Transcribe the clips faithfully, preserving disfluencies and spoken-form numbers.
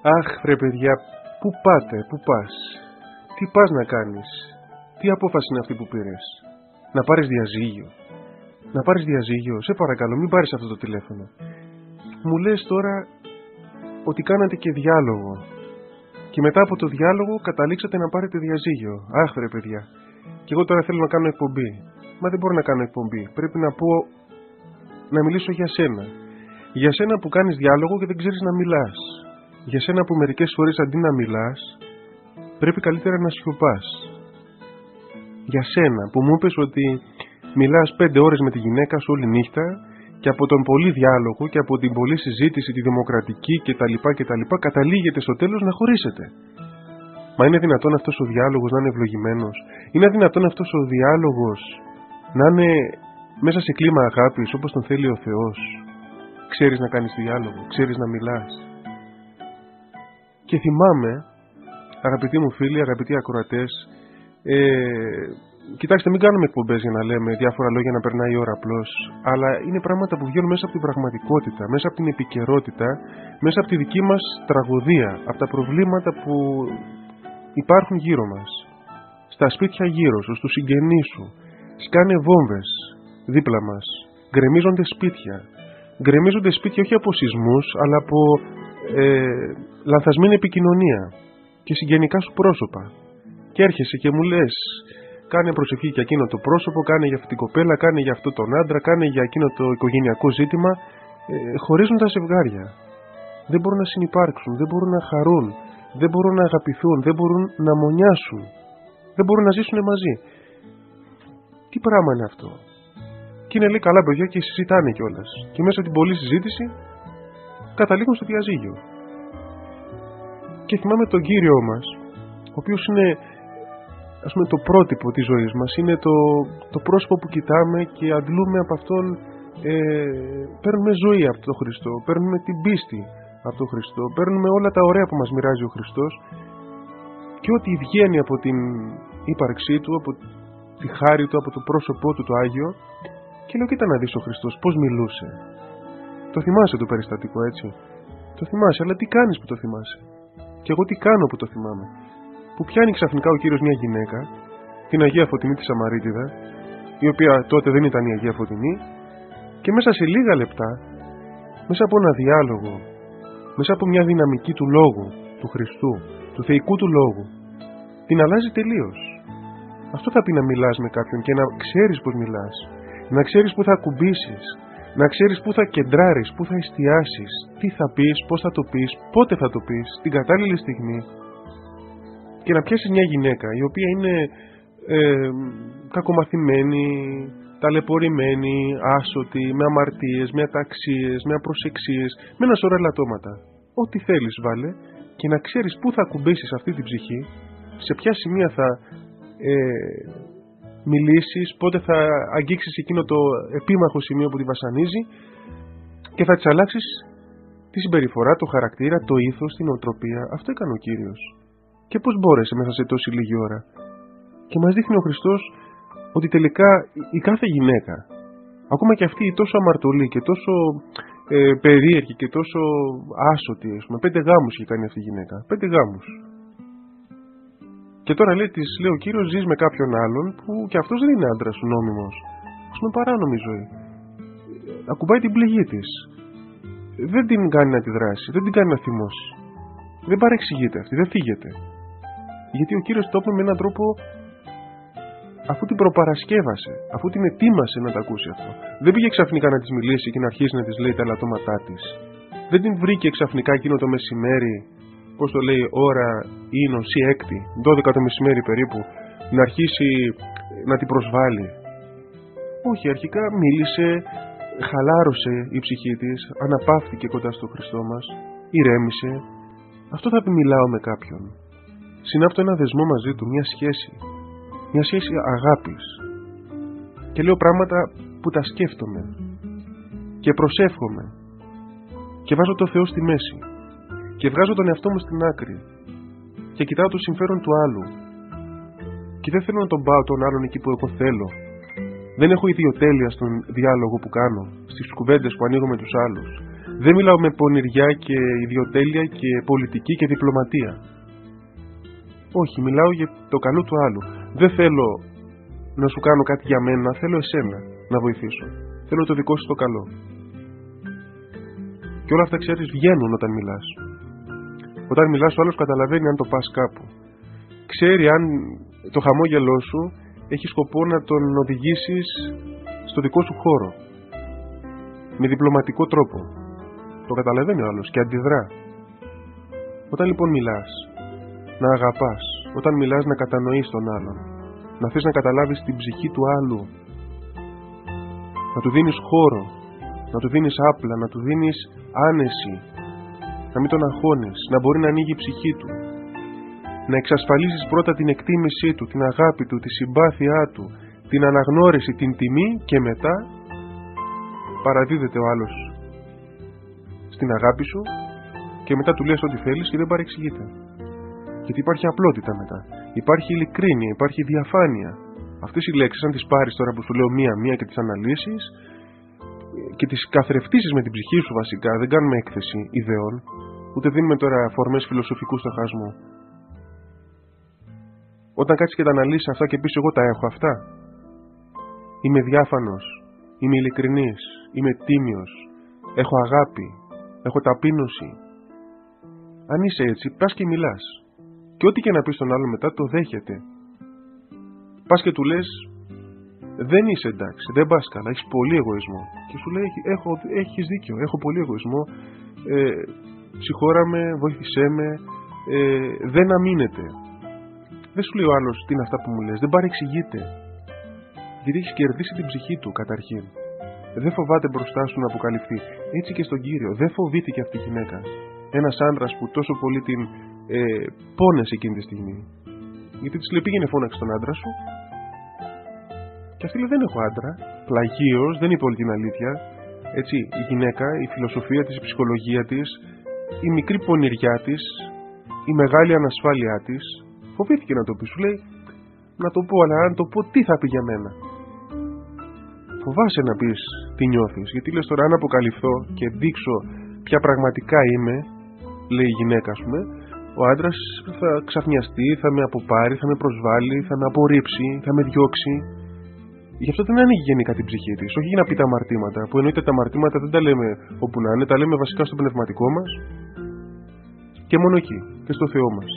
Αχ, βρε παιδιά, πού πάτε, πού πας, τι πας να κάνεις, τι απόφαση είναι αυτή που πήρες, να πάρεις διαζύγιο, να πάρεις διαζύγιο, σε παρακαλώ μην πάρεις αυτό το τηλέφωνο. Μου λες τώρα ότι κάνατε και διάλογο και μετά από το διάλογο καταλήξατε να πάρετε διαζύγιο. Αχ, βρε παιδιά, και εγώ τώρα θέλω να κάνω εκπομπή, μα δεν μπορώ να κάνω εκπομπή, πρέπει να πω, να μιλήσω για σένα, για σένα που κάνεις διάλογο και δεν ξέρεις να μιλάς. Για σένα που μερικές φορές αντί να μιλάς, πρέπει καλύτερα να σιωπάς. Για σένα που μου είπες ότι μιλάς πέντε ώρες με τη γυναίκα σου όλη νύχτα και από τον πολύ διάλογο και από την πολλή συζήτηση, τη δημοκρατική κτλ. κτλ. Καταλήγετε στο τέλος να χωρίσετε. Μα είναι δυνατόν αυτός ο διάλογος να είναι ευλογημένος? Είναι δυνατόν αυτός ο διάλογος να είναι μέσα σε κλίμα αγάπης όπως τον θέλει ο Θεός? Ξέρεις να κάνεις διάλογο, ξέρεις να μιλάς? Και θυμάμαι, αγαπητοί μου φίλοι, αγαπητοί ακροατές, ε, κοιτάξτε, μην κάνουμε εκπομπές για να λέμε διάφορα λόγια να περνάει η ώρα απλώς, αλλά είναι πράγματα που βγαίνουν μέσα από την πραγματικότητα, μέσα από την επικαιρότητα, μέσα από τη δική μας τραγωδία, από τα προβλήματα που υπάρχουν γύρω μας, στα σπίτια γύρω σου, στους συγγενείς σου. Σκάνε βόμβες δίπλα μας, γκρεμίζονται σπίτια, γκρεμίζονται σπίτια όχι από σεισμούς, αλλά από Ε, λανθασμένη επικοινωνία και συγγενικά σου πρόσωπα, και έρχεσαι και μου λες κάνε προσευχή για εκείνο το πρόσωπο, κάνε για αυτή την κοπέλα, κάνε για αυτό τον άντρα, κάνε για εκείνο το οικογενειακό ζήτημα. ε, χωρίζουν τα ζευγάρια, δεν μπορούν να συνυπάρξουν, δεν μπορούν να χαρούν, δεν μπορούν να αγαπηθούν, δεν μπορούν να μονιάσουν, δεν μπορούν να ζήσουν μαζί. Τι πράγμα είναι αυτό? Και είναι λέει καλά παιδιά και συζητάνε κιόλας και μέσα από την πολλή συζήτηση καταλήγουν στο διαζύγιο. Και θυμάμαι τον Κύριό μας, ο οποίος είναι, ας πούμε, το πρότυπο της ζωής μας, είναι το, το πρόσωπο που κοιτάμε και αντλούμε από αυτόν, ε, παίρνουμε ζωή από τον Χριστό, παίρνουμε την πίστη από τον Χριστό, παίρνουμε όλα τα ωραία που μας μοιράζει ο Χριστός και ό,τι βγαίνει από την ύπαρξή του, από τη χάρη του, από το πρόσωπό του το Άγιο. Και λέω κοίτα να δεις ο Χριστός πώς μιλούσε. Το θυμάσαι το περιστατικό, έτσι? Το θυμάσαι, αλλά τι κάνεις που το θυμάσαι? Και εγώ τι κάνω που το θυμάμαι? Που πιάνει ξαφνικά ο Κύριος μια γυναίκα, την Αγία Φωτεινή τη Σαμαρίτιδα, η οποία τότε δεν ήταν η Αγία Φωτεινή, και μέσα σε λίγα λεπτά, μέσα από ένα διάλογο, μέσα από μια δυναμική του λόγου, του Χριστού, του θεϊκού του λόγου, την αλλάζει τελείως. Αυτό θα πει να μιλάς με κάποιον και να ξέρεις πώς μιλάς, να ξέρεις που θα ακουμπήσεις, να ξέρεις πού θα κεντράρεις, πού θα εστιάσεις, τι θα πεις, πώς θα το πεις, πότε θα το πεις, την κατάλληλη στιγμή, και να πιάσεις μια γυναίκα η οποία είναι ε, κακομαθημένη, ταλαιπωρημένη, άσωτη, με αμαρτίες, με αταξίες, με απροσεξίες, με ένα σωρό ελαττώματα. Ό,τι θέλεις βάλε και να ξέρεις πού θα ακουμπήσεις αυτή την ψυχή, σε ποια σημεία θα ε, μιλήσεις, πότε θα αγγίξεις εκείνο το επίμαχο σημείο που τη βασανίζει και θα της αλλάξεις τη συμπεριφορά, το χαρακτήρα, το ήθος, την οτροπία. Αυτό έκανε ο Κύριος. Και πώς μπόρεσε μέσα σε τόση λίγη ώρα? Και μας δείχνει ο Χριστός ότι τελικά η κάθε γυναίκα, ακόμα και αυτή η τόσο αμαρτωλή και τόσο ε, περίεργη και τόσο άσωτη, ας πούμε, πέντε γάμους είχε κάνει αυτή η γυναίκα, πέντε γάμους. Και τώρα λέει, της λέει ο Κύριος, ζεις με κάποιον άλλον που και αυτός δεν είναι άντρας σου νόμιμος. Ας πούμε, παράνομη ζωή. Ακουμπάει την πληγή της. Δεν την κάνει να τη δράσει, δεν την κάνει να θυμώσει. Δεν παρεξηγείται αυτή, δεν φύγεται. Γιατί ο Κύριος το είπε με έναν τρόπο, αφού την προπαρασκεύασε, αφού την ετοίμασε να τα ακούσει αυτό. Δεν πήγε ξαφνικά να της μιλήσει και να αρχίσει να της λέει τα ελαττώματά της. Δεν την βρήκε ξαφνικά εκείνο το μεσημέρι, πώς το λέει, ώρα ίνος ή έκτη, δώδεκα το μεσημέρι περίπου, να αρχίσει να την προσβάλλει. Όχι, αρχικά μίλησε, χαλάρωσε η ψυχή της, αναπαύτηκε κοντά στο Χριστό μας, ηρέμησε. Αυτό θα πει μιλάω με κάποιον. Συνάπτω ένα δεσμό μαζί του, μια σχέση. Μια σχέση αγάπης. Και λέω πράγματα που τα σκέφτομαι. Και προσεύχομαι. Και βάζω το Θεό στη μέση. Και βγάζω τον εαυτό μου στην άκρη. Και κοιτάω το συμφέρον του άλλου. Και δεν θέλω να τον πάω τον άλλον εκεί που εγώ θέλω. Δεν έχω ιδιοτέλεια στον διάλογο που κάνω, στις κουβέντες που ανοίγω με τους άλλους. Δεν μιλάω με πονηριά και ιδιοτέλεια και πολιτική και διπλωματία. Όχι, μιλάω για το καλό του άλλου. Δεν θέλω να σου κάνω κάτι για μένα, θέλω εσένα να βοηθήσω. Θέλω το δικό σου το καλό. Και όλα αυτά, ξέρεις, βγαίνουν όταν μιλάς. Όταν μιλάς, ο άλλος καταλαβαίνει αν το πας κάπου. Ξέρει αν το χαμόγελό σου έχει σκοπό να τον οδηγήσεις στο δικό σου χώρο. Με διπλωματικό τρόπο. Το καταλαβαίνει ο άλλος και αντιδρά. Όταν λοιπόν μιλάς, να αγαπάς. Όταν μιλάς, να κατανοείς τον άλλον. Να θες να καταλάβεις την ψυχή του άλλου. Να του δίνεις χώρο. Να του δίνεις άπλα. Να του δίνεις άνεση. Να μην τον αγχώνεις. Να μπορεί να ανοίγει η ψυχή του. Να εξασφαλίσεις πρώτα την εκτίμησή του, την αγάπη του, τη συμπάθειά του, την αναγνώριση, την τιμή και μετά παραδίδεται ο άλλος στην αγάπη σου και μετά του λες ό,τι θέλεις και δεν παρεξηγείται. Γιατί υπάρχει απλότητα μετά. Υπάρχει ειλικρίνεια, υπάρχει διαφάνεια. Αυτές οι λέξεις, αν τις πάρεις τώρα που σου λέω μία-μία και τις αναλύσεις και τις καθρεφτίσεις με την ψυχή σου βασικά, δεν κάνουμε έκθεση ιδεών, ούτε δίνουμε τώρα φορμές φιλοσοφικού στοχασμού. Όταν κάτσεις και τα αναλύσεις αυτά και πεις εγώ τα έχω αυτά. Είμαι διάφανος, είμαι ειλικρινής, είμαι τίμιος, έχω αγάπη, έχω ταπείνωση. Αν είσαι έτσι, πας και μιλάς. Και ό,τι και να πεις στον άλλο μετά το δέχεται. Πας και του λες, δεν είσαι εντάξει, δεν πας καλά, έχεις πολύ εγωισμό. Και σου λέει, έχω, έχεις δίκιο, έχω πολύ εγωισμό, ε, συγχώρα με, βοήθησέ με, ε, δεν αμήνεται. Δεν σου λέει ο άλλος τι είναι αυτά που μου λες, δεν παρεξηγείται. Γιατί έχεις κερδίσει την ψυχή του καταρχήν. Δεν φοβάται μπροστά σου να αποκαλυφθεί. Έτσι και στον Κύριο. Δεν φοβήθηκε αυτή η γυναίκα. Ένας άντρας που τόσο πολύ την ε, πόνεσε εκείνη τη στιγμή. Γιατί της λέει πήγαινε φώναξε τον άντρα σου. Και αυτή λέει δεν έχω άντρα. Πλαγίως, δεν είπε όλη την αλήθεια. Έτσι, η γυναίκα, η φιλοσοφία της, η ψυχολογία της, η μικρή πονηριά της, η μεγάλη ανασφάλειά της, φοβήθηκε να το πει. Σου λέει να το πω, αλλά αν το πω τι θα πει για μένα. Φοβάσαι να πεις τι νιώθεις. Γιατί λες τώρα αν αποκαλυφθώ και δείξω ποια πραγματικά είμαι, λέει η γυναίκα ας πούμε, ο άντρας θα ξαφνιαστεί, θα με αποπάρει, θα με προσβάλλει, θα με απορρίψει, θα με διώξει. Γι' αυτό δεν ανοίγει γενικά την ψυχή της. Όχι για να πει τα αμαρτήματα, που εννοείται τα αμαρτήματα δεν τα λέμε όπου να είναι, τα λέμε βασικά στο πνευματικό μας και μόνο εκεί και στο Θεό μας.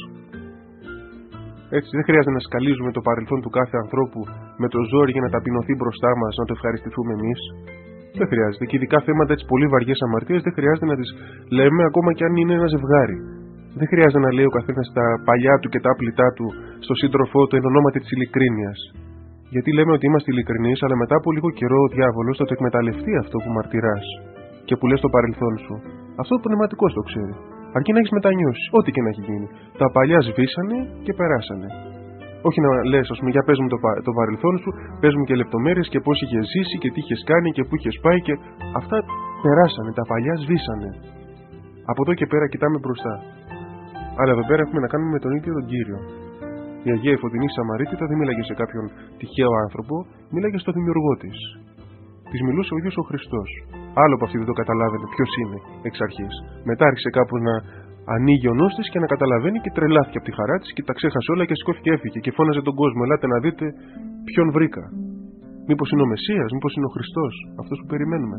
Έτσι, δεν χρειάζεται να σκαλίζουμε το παρελθόν του κάθε ανθρώπου με το ζόρι για να ταπεινωθεί μπροστά μας, να το ευχαριστηθούμε εμείς. Δεν χρειάζεται. Και ειδικά θέματα έτσι πολύ βαριές αμαρτίες δεν χρειάζεται να τις λέμε ακόμα και αν είναι ένα ζευγάρι. Δεν χρειάζεται να λέει ο καθένας τα παλιά του και τα άπλητά του στο σύντροφό του εν ονόματι της ειλικρίνειας. Γιατί λέμε ότι είμαστε ειλικρινείς, αλλά μετά από λίγο καιρό ο διάβολος θα το εκμεταλλευτεί αυτό που μαρτυράς και που λες στο παρελθόν σου. Αυτό το πνευματικό το ξέρει. Αρκεί να έχεις μετανιώσει, ό,τι και να έχει γίνει. Τα παλιά σβήσανε και περάσανε. Όχι να λες, ας πούμε, για πες μου το, πα, το παρελθόν σου, πες μου και λεπτομέρειες και πώς είχες ζήσει και τι είχες κάνει και πού είχες πάει και αυτά περάσανε. Τα παλιά σβήσανε. Από εδώ και πέρα κοιτάμε μπροστά. Αλλά εδώ πέρα έχουμε να κάνουμε με τον ίδιο τον Κύριο. Η Αγία Φωτεινή Σαμαρίτητα δεν μίλαγε σε κάποιον τυχαίο άνθρωπο, μίλαγε στο δημιουργό της. Της μιλούσε ο ίδιος ο Χριστός. Άλλο από αυτή δεν το καταλάβαινε ποιος είναι εξ αρχής. Μετά άρχισε κάπου να ανοίγει ο νους της και να καταλαβαίνει και τρελάθηκε από τη χαρά της και τα ξέχασε όλα και σηκώθηκε και έφυγε και φώναζε τον κόσμο. Ελάτε να δείτε ποιον βρήκα. Μήπως είναι ο Μεσσίας, μήπως είναι ο Χριστός, αυτός που περιμένουμε.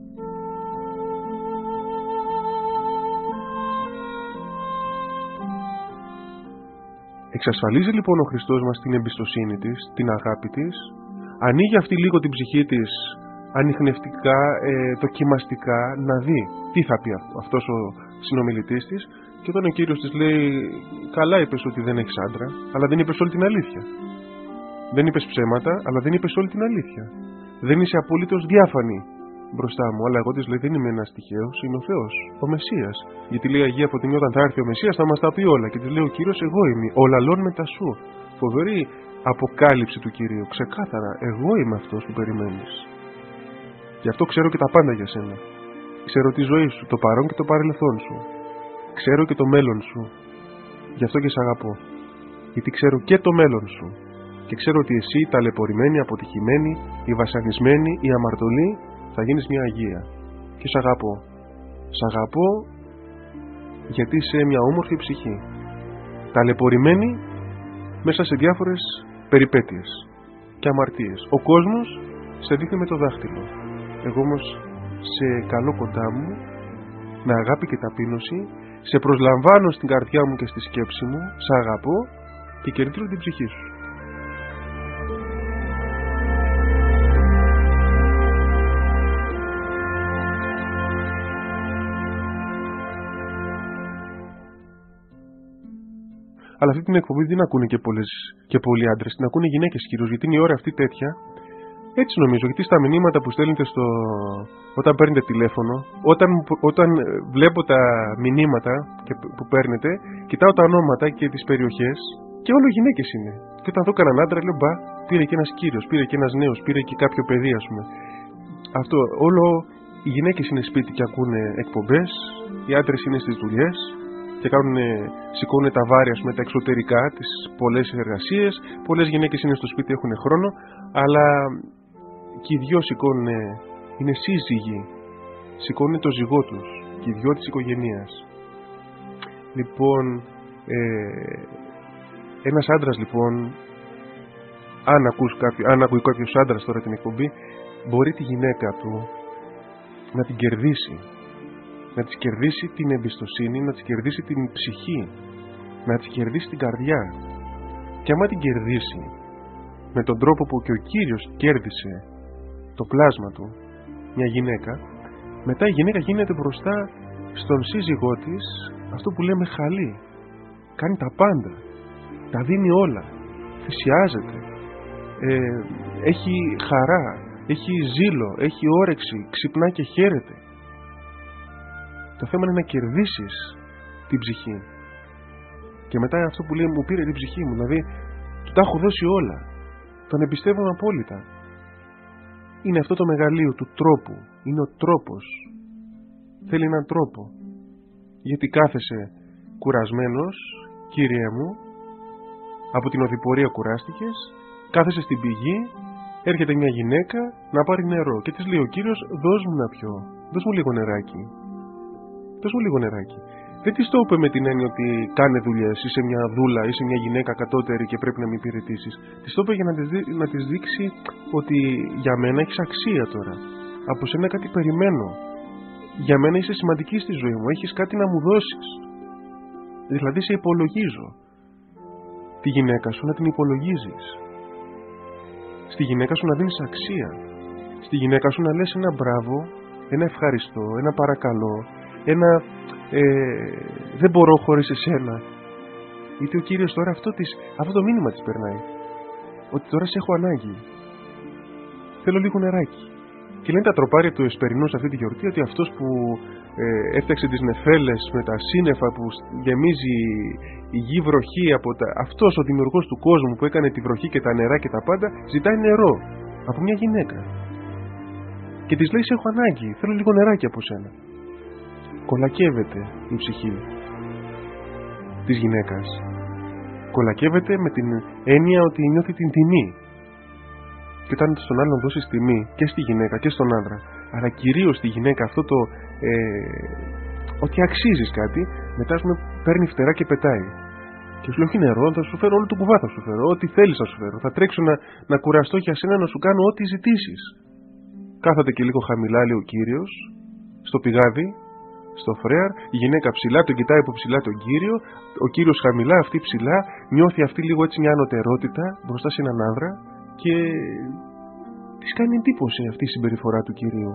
Εξασφαλίζει λοιπόν ο Χριστός μας την εμπιστοσύνη της, την αγάπη της, ανοίγει αυτή λίγο την ψυχή της ανιχνευτικά, ε, δοκιμαστικά, να δει τι θα πει αυτό, αυτός ο συνομιλητής της και όταν ο Κύριος της λέει καλά είπες ότι δεν έχεις άντρα, αλλά δεν είπες όλη την αλήθεια. Δεν είπες ψέματα, αλλά δεν είπες όλη την αλήθεια. Δεν είσαι απολύτως διάφανη μπροστά μου, αλλά εγώ της λέει δεν είμαι ένας τυχαίος, είναι ο Θεός, ο Μεσσίας. Γιατί λέει η Αγία Φωτεινή όταν θα έρθει ο Μεσσίας θα μας τα πει όλα και της λέει ο Κύριος εγώ είμαι, ο λαλών μετά σου. Φοβερή αποκάλυψη του Κυρίου, ξεκάθαρα εγώ είμαι αυτός που περιμένεις. Γι' αυτό ξέρω και τα πάντα για σένα. Ξέρω τη ζωή σου, το παρόν και το παρελθόν σου. Ξέρω και το μέλλον σου. Γι' αυτό και σ' αγαπώ. Γιατί ξέρω και το μέλλον σου. Και ξέρω ότι εσύ, η ταλαιπωρημένη, αποτυχημένη, η βασανισμένη, η αμαρτωλή, θα γίνεις μια Αγία. Και σ' αγαπώ. Σ' αγαπώ γιατί είσαι μια όμορφη ψυχή, ταλαιπωρημένη μέσα σε διάφορες περιπέτειες και αμαρτίες. Ο κόσμος σε δείχνει με το δάχτυλο. Εγώ όμως σε καλώ κοντά μου, με αγάπη και ταπείνωση, σε προσλαμβάνω στην καρδιά μου και στη σκέψη μου, σ' αγαπώ και κερδίζω την ψυχή σου. Αλλά αυτή την εκπομπή δεν ακούνε και, πολλές, και πολλοί άντρες, την ακούνε γυναίκες κυρίως, γιατί είναι η ώρα αυτή τέτοια. Έτσι νομίζω, γιατί στα μηνύματα που στέλνετε στο... όταν παίρνετε τηλέφωνο, όταν, όταν βλέπω τα μηνύματα που παίρνετε, κοιτάω τα ονόματα και τις περιοχές και όλο γυναίκες είναι. Και όταν δω κανέναν άντρα, λέω μπα, πήρε και ένας κύριος, πήρε και ένας νέος, πήρε και κάποιο παιδί, ας πούμε. Αυτό, όλο οι γυναίκες είναι σπίτι και ακούνε εκπομπές, οι άντρες είναι στις δουλειές και κάνουν, σηκώνουν τα βάρη, ας πούμε, τα εξωτερικά, τις πολλές εργασίες. Πολλές γυναίκες είναι στο σπίτι, έχουν χρόνο, αλλά και οι δυο σηκώνουν, είναι σύζυγοι, σηκώνουν το ζυγό τους και οι δυο της οικογένειας. Λοιπόν, ε, ένας άντρας λοιπόν, αν, ακούς κάποιο, αν ακούει κάποιος άντρας τώρα την εκπομπή, μπορεί τη γυναίκα του να την κερδίσει, να της κερδίσει την εμπιστοσύνη, να της κερδίσει την ψυχή, να της κερδίσει την καρδιά. Και άμα την κερδίσει με τον τρόπο που και ο Κύριος κέρδισε το πλάσμα του, μια γυναίκα, μετά η γυναίκα γίνεται μπροστά στον σύζυγό της αυτό που λέμε χαλή. Κάνει τα πάντα, τα δίνει όλα, θυσιάζεται, ε, έχει χαρά, έχει ζήλο, έχει όρεξη, ξυπνά και χαίρεται. Το θέμα είναι να κερδίσεις την ψυχή. Και μετά αυτό που λέει, μου πήρε την ψυχή μου, δηλαδή του τα έχω δώσει όλα, τον εμπιστεύομαι απόλυτα. Είναι αυτό το μεγαλείο του τρόπου, είναι ο τρόπος. Θέλει έναν τρόπο. Γιατί κάθεσαι κουρασμένος, Κύριε μου, από την οδηπορία κουράστηκες, κάθεσαι στην πηγή, έρχεται μια γυναίκα να πάρει νερό και της λέει ο Κύριος, δώσ' μου να πιω, δώσ' μου λίγο νεράκι. Δώσ' μου λίγο νεράκι. Δεν της το είπε με την έννοια ότι κάνε δουλειές, είσαι μια δούλα, είσαι μια γυναίκα κατώτερη και πρέπει να με υπηρετήσεις. Της το είπε για να της, δει, να της δείξει ότι για μένα έχεις αξία τώρα. Από σένα κάτι περιμένω. Για μένα είσαι σημαντική στη ζωή μου, έχεις κάτι να μου δώσεις. Δηλαδή σε υπολογίζω. Τη γυναίκα σου να την υπολογίζεις. Στη γυναίκα σου να δίνεις αξία. Στη γυναίκα σου να λες ένα μπράβο, ένα ευχαριστώ, ένα παρακαλώ, ένα ε, δεν μπορώ χωρίς εσένα. Γιατί ο Κύριος τώρα αυτό, της, αυτό το μήνυμα της περνάει. Ότι τώρα σε έχω ανάγκη. Θέλω λίγο νεράκι. Και λένε τα τροπάρια του Εσπερινού σε αυτή τη γιορτή ότι αυτός που ε, έφτιαξε τις νεφέλες με τα σύννεφα που γεμίζει η γη βροχή, από τα, αυτός ο δημιουργός του κόσμου που έκανε τη βροχή και τα νερά και τα πάντα, ζητάει νερό από μια γυναίκα. Και της λέει σε έχω ανάγκη, θέλω λίγο νεράκι από σένα. Κολακεύεται η ψυχή της γυναίκας. Κολακεύεται με την έννοια ότι νιώθει την τιμή. Και όταν στον άλλον δώσεις τιμή και στη γυναίκα και στον άντρα, αλλά κυρίως στη γυναίκα αυτό το ε, ότι αξίζεις κάτι, μετά σου παίρνει φτερά και πετάει. Και σου λέει όχι νερό, θα σου φέρω όλο το κουβά, θα σου φέρω, ό,τι θέλεις θα σου φέρω. Θα τρέξω να, να κουραστώ για σένα, να σου κάνω ό,τι ζητήσεις. Κάθεται και λίγο χαμηλά, λέει ο Κύριος, στο πηγάδι, στο φρέαρ, η γυναίκα ψηλά, τον κοιτάει από ψηλά τον Κύριο, ο Κύριος χαμηλά, αυτή ψηλά, νιώθει αυτή λίγο έτσι μια ανωτερότητα μπροστά σε έναν άνδρα και της κάνει εντύπωση αυτή η συμπεριφορά του Κυρίου.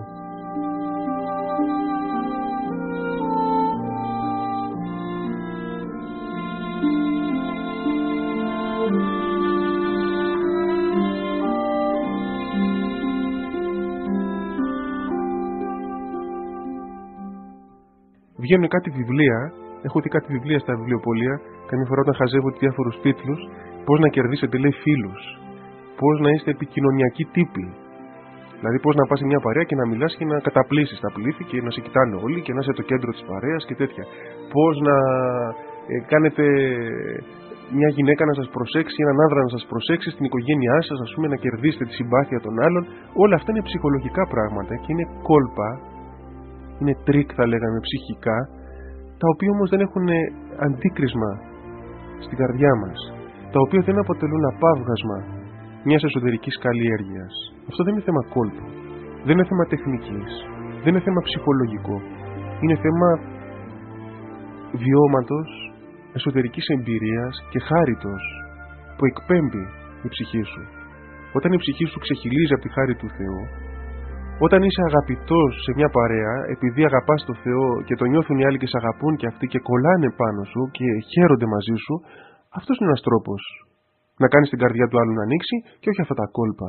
Βγαίνουν κάτι βιβλία, έχω δει κάτι βιβλία στα βιβλιοπωλεία, καμιά φορά όταν χαζεύω διάφορους τίτλους, πώς να κερδίσετε λέει φίλους, πώς να είστε επικοινωνιακοί τύποι. Δηλαδή πώς να πας σε μια παρέα και να μιλάς και να καταπλήσεις τα πλήθη και να σε κοιτάνε όλοι και να είσαι το κέντρο της παρέας και τέτοια. Πώς να ε, κάνετε μια γυναίκα να σας προσέξει, έναν άνδρα να σας προσέξει στην οικογένειά σας, ας πούμε, να κερδίσετε τη συμπάθεια των άλλων. Όλα αυτά είναι ψυχολογικά πράγματα και είναι κόλπα είναι τρίκ θα λέγαμε ψυχικά, τα οποία όμως δεν έχουν αντίκρισμα στην καρδιά μας, τα οποία δεν αποτελούν απάβγασμα μιας εσωτερικής καλλιέργειας. Αυτό δεν είναι θέμα κόλπου, δεν είναι θέμα τεχνικής, δεν είναι θέμα ψυχολογικό, είναι θέμα βιώματος, εσωτερικής εμπειρίας και χάριτος που εκπέμπει η ψυχή σου. Όταν η ψυχή σου ξεχυλίζει από τη χάρη του Θεού, όταν είσαι αγαπητός σε μια παρέα, επειδή αγαπάς το Θεό και το νιώθουν οι άλλοι και σε αγαπούν και αυτοί και κολλάνε πάνω σου και χαίρονται μαζί σου, αυτός είναι ένας τρόπος να κάνεις την καρδιά του άλλου να ανοίξει και όχι αυτά τα κόλπα.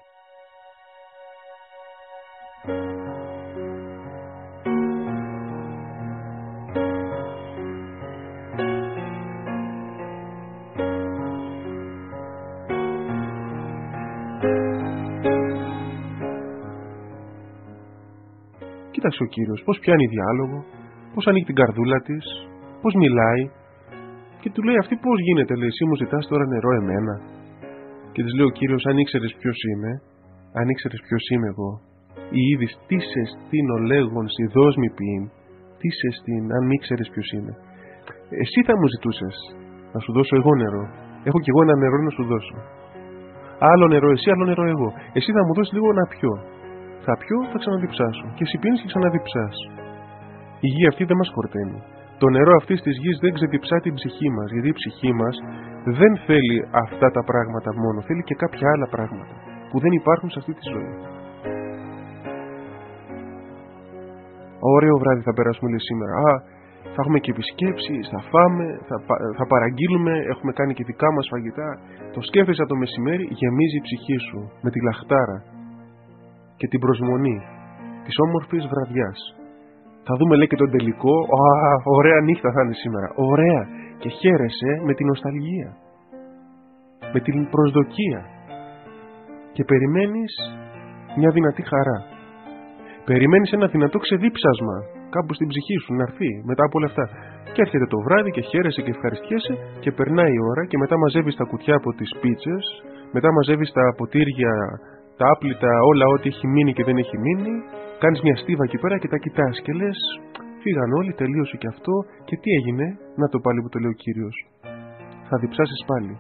Κοίταξε ο Κύριος πώς πιάνει διάλογο, πώς ανοίγει την καρδούλα της, πώς μιλάει και του λέει αυτή πώς γίνεται, λέει, εσύ μου ζητάς τώρα νερό εμένα. Και της λέει ο Κύριος, αν ήξερες ποιος είμαι, αν ήξερες ποιος είμαι εγώ, ή είδης τι σε στείνω λέγον σι δώσ' μη ποιήν, τι σε στήν, αν ήξερες ποιος είμαι. Εσύ θα μου ζητούσες να σου δώσω εγώ νερό, έχω κι εγώ ένα νερό να σου δώσω. Άλλο νερό εσύ, άλλο νερό εγώ. Εσύ θα μου δώσεις λίγο να πιω. Θα πιω, θα ξαναδιψάσω. Και εσύ πίνεις και ξαναδιψάς. Η γη αυτή δεν μας χορταίνει. Το νερό αυτής της γης δεν ξεδιψά την ψυχή μας, γιατί η ψυχή μας δεν θέλει αυτά τα πράγματα μόνο, θέλει και κάποια άλλα πράγματα που δεν υπάρχουν σε αυτή τη ζωή. Ωραίο βράδυ θα περάσουμε, λέει, σήμερα. Α, θα έχουμε και επισκέψεις, θα φάμε, θα, θα παραγγείλουμε, έχουμε κάνει και δικά μας φαγητά. Το σκέφτεσαι το μεσημέρι, γεμίζει η ψυχή σου με τη λαχτάρα και την προσμονή της όμορφης βραδιάς. Θα δούμε, λέει, και τον τελικό. Α, ωραία νύχτα θα είναι σήμερα. Ωραία. Και χαίρεσαι με την νοσταλγία, με την προσδοκία και περιμένεις μια δυνατή χαρά. Περιμένεις ένα δυνατό ξεδίψασμα κάπου στην ψυχή σου να έρθει μετά από όλα αυτά. Και έρχεται το βράδυ και χαίρεσαι και ευχαριστιέσαι και περνάει η ώρα και μετά μαζεύεις τα κουτιά από τις πίτσες, μετά μαζεύεις τα ποτήρια, τα άπλυτα, όλα ό,τι έχει μείνει και δεν έχει μείνει, κάνεις μια στίβα εκεί πέρα και τα κοιτάς και λες φύγαν όλοι, τελείωσε και αυτό και τι έγινε, να το πάλι που το λέει ο Κύριος. Θα διψάσεις πάλι.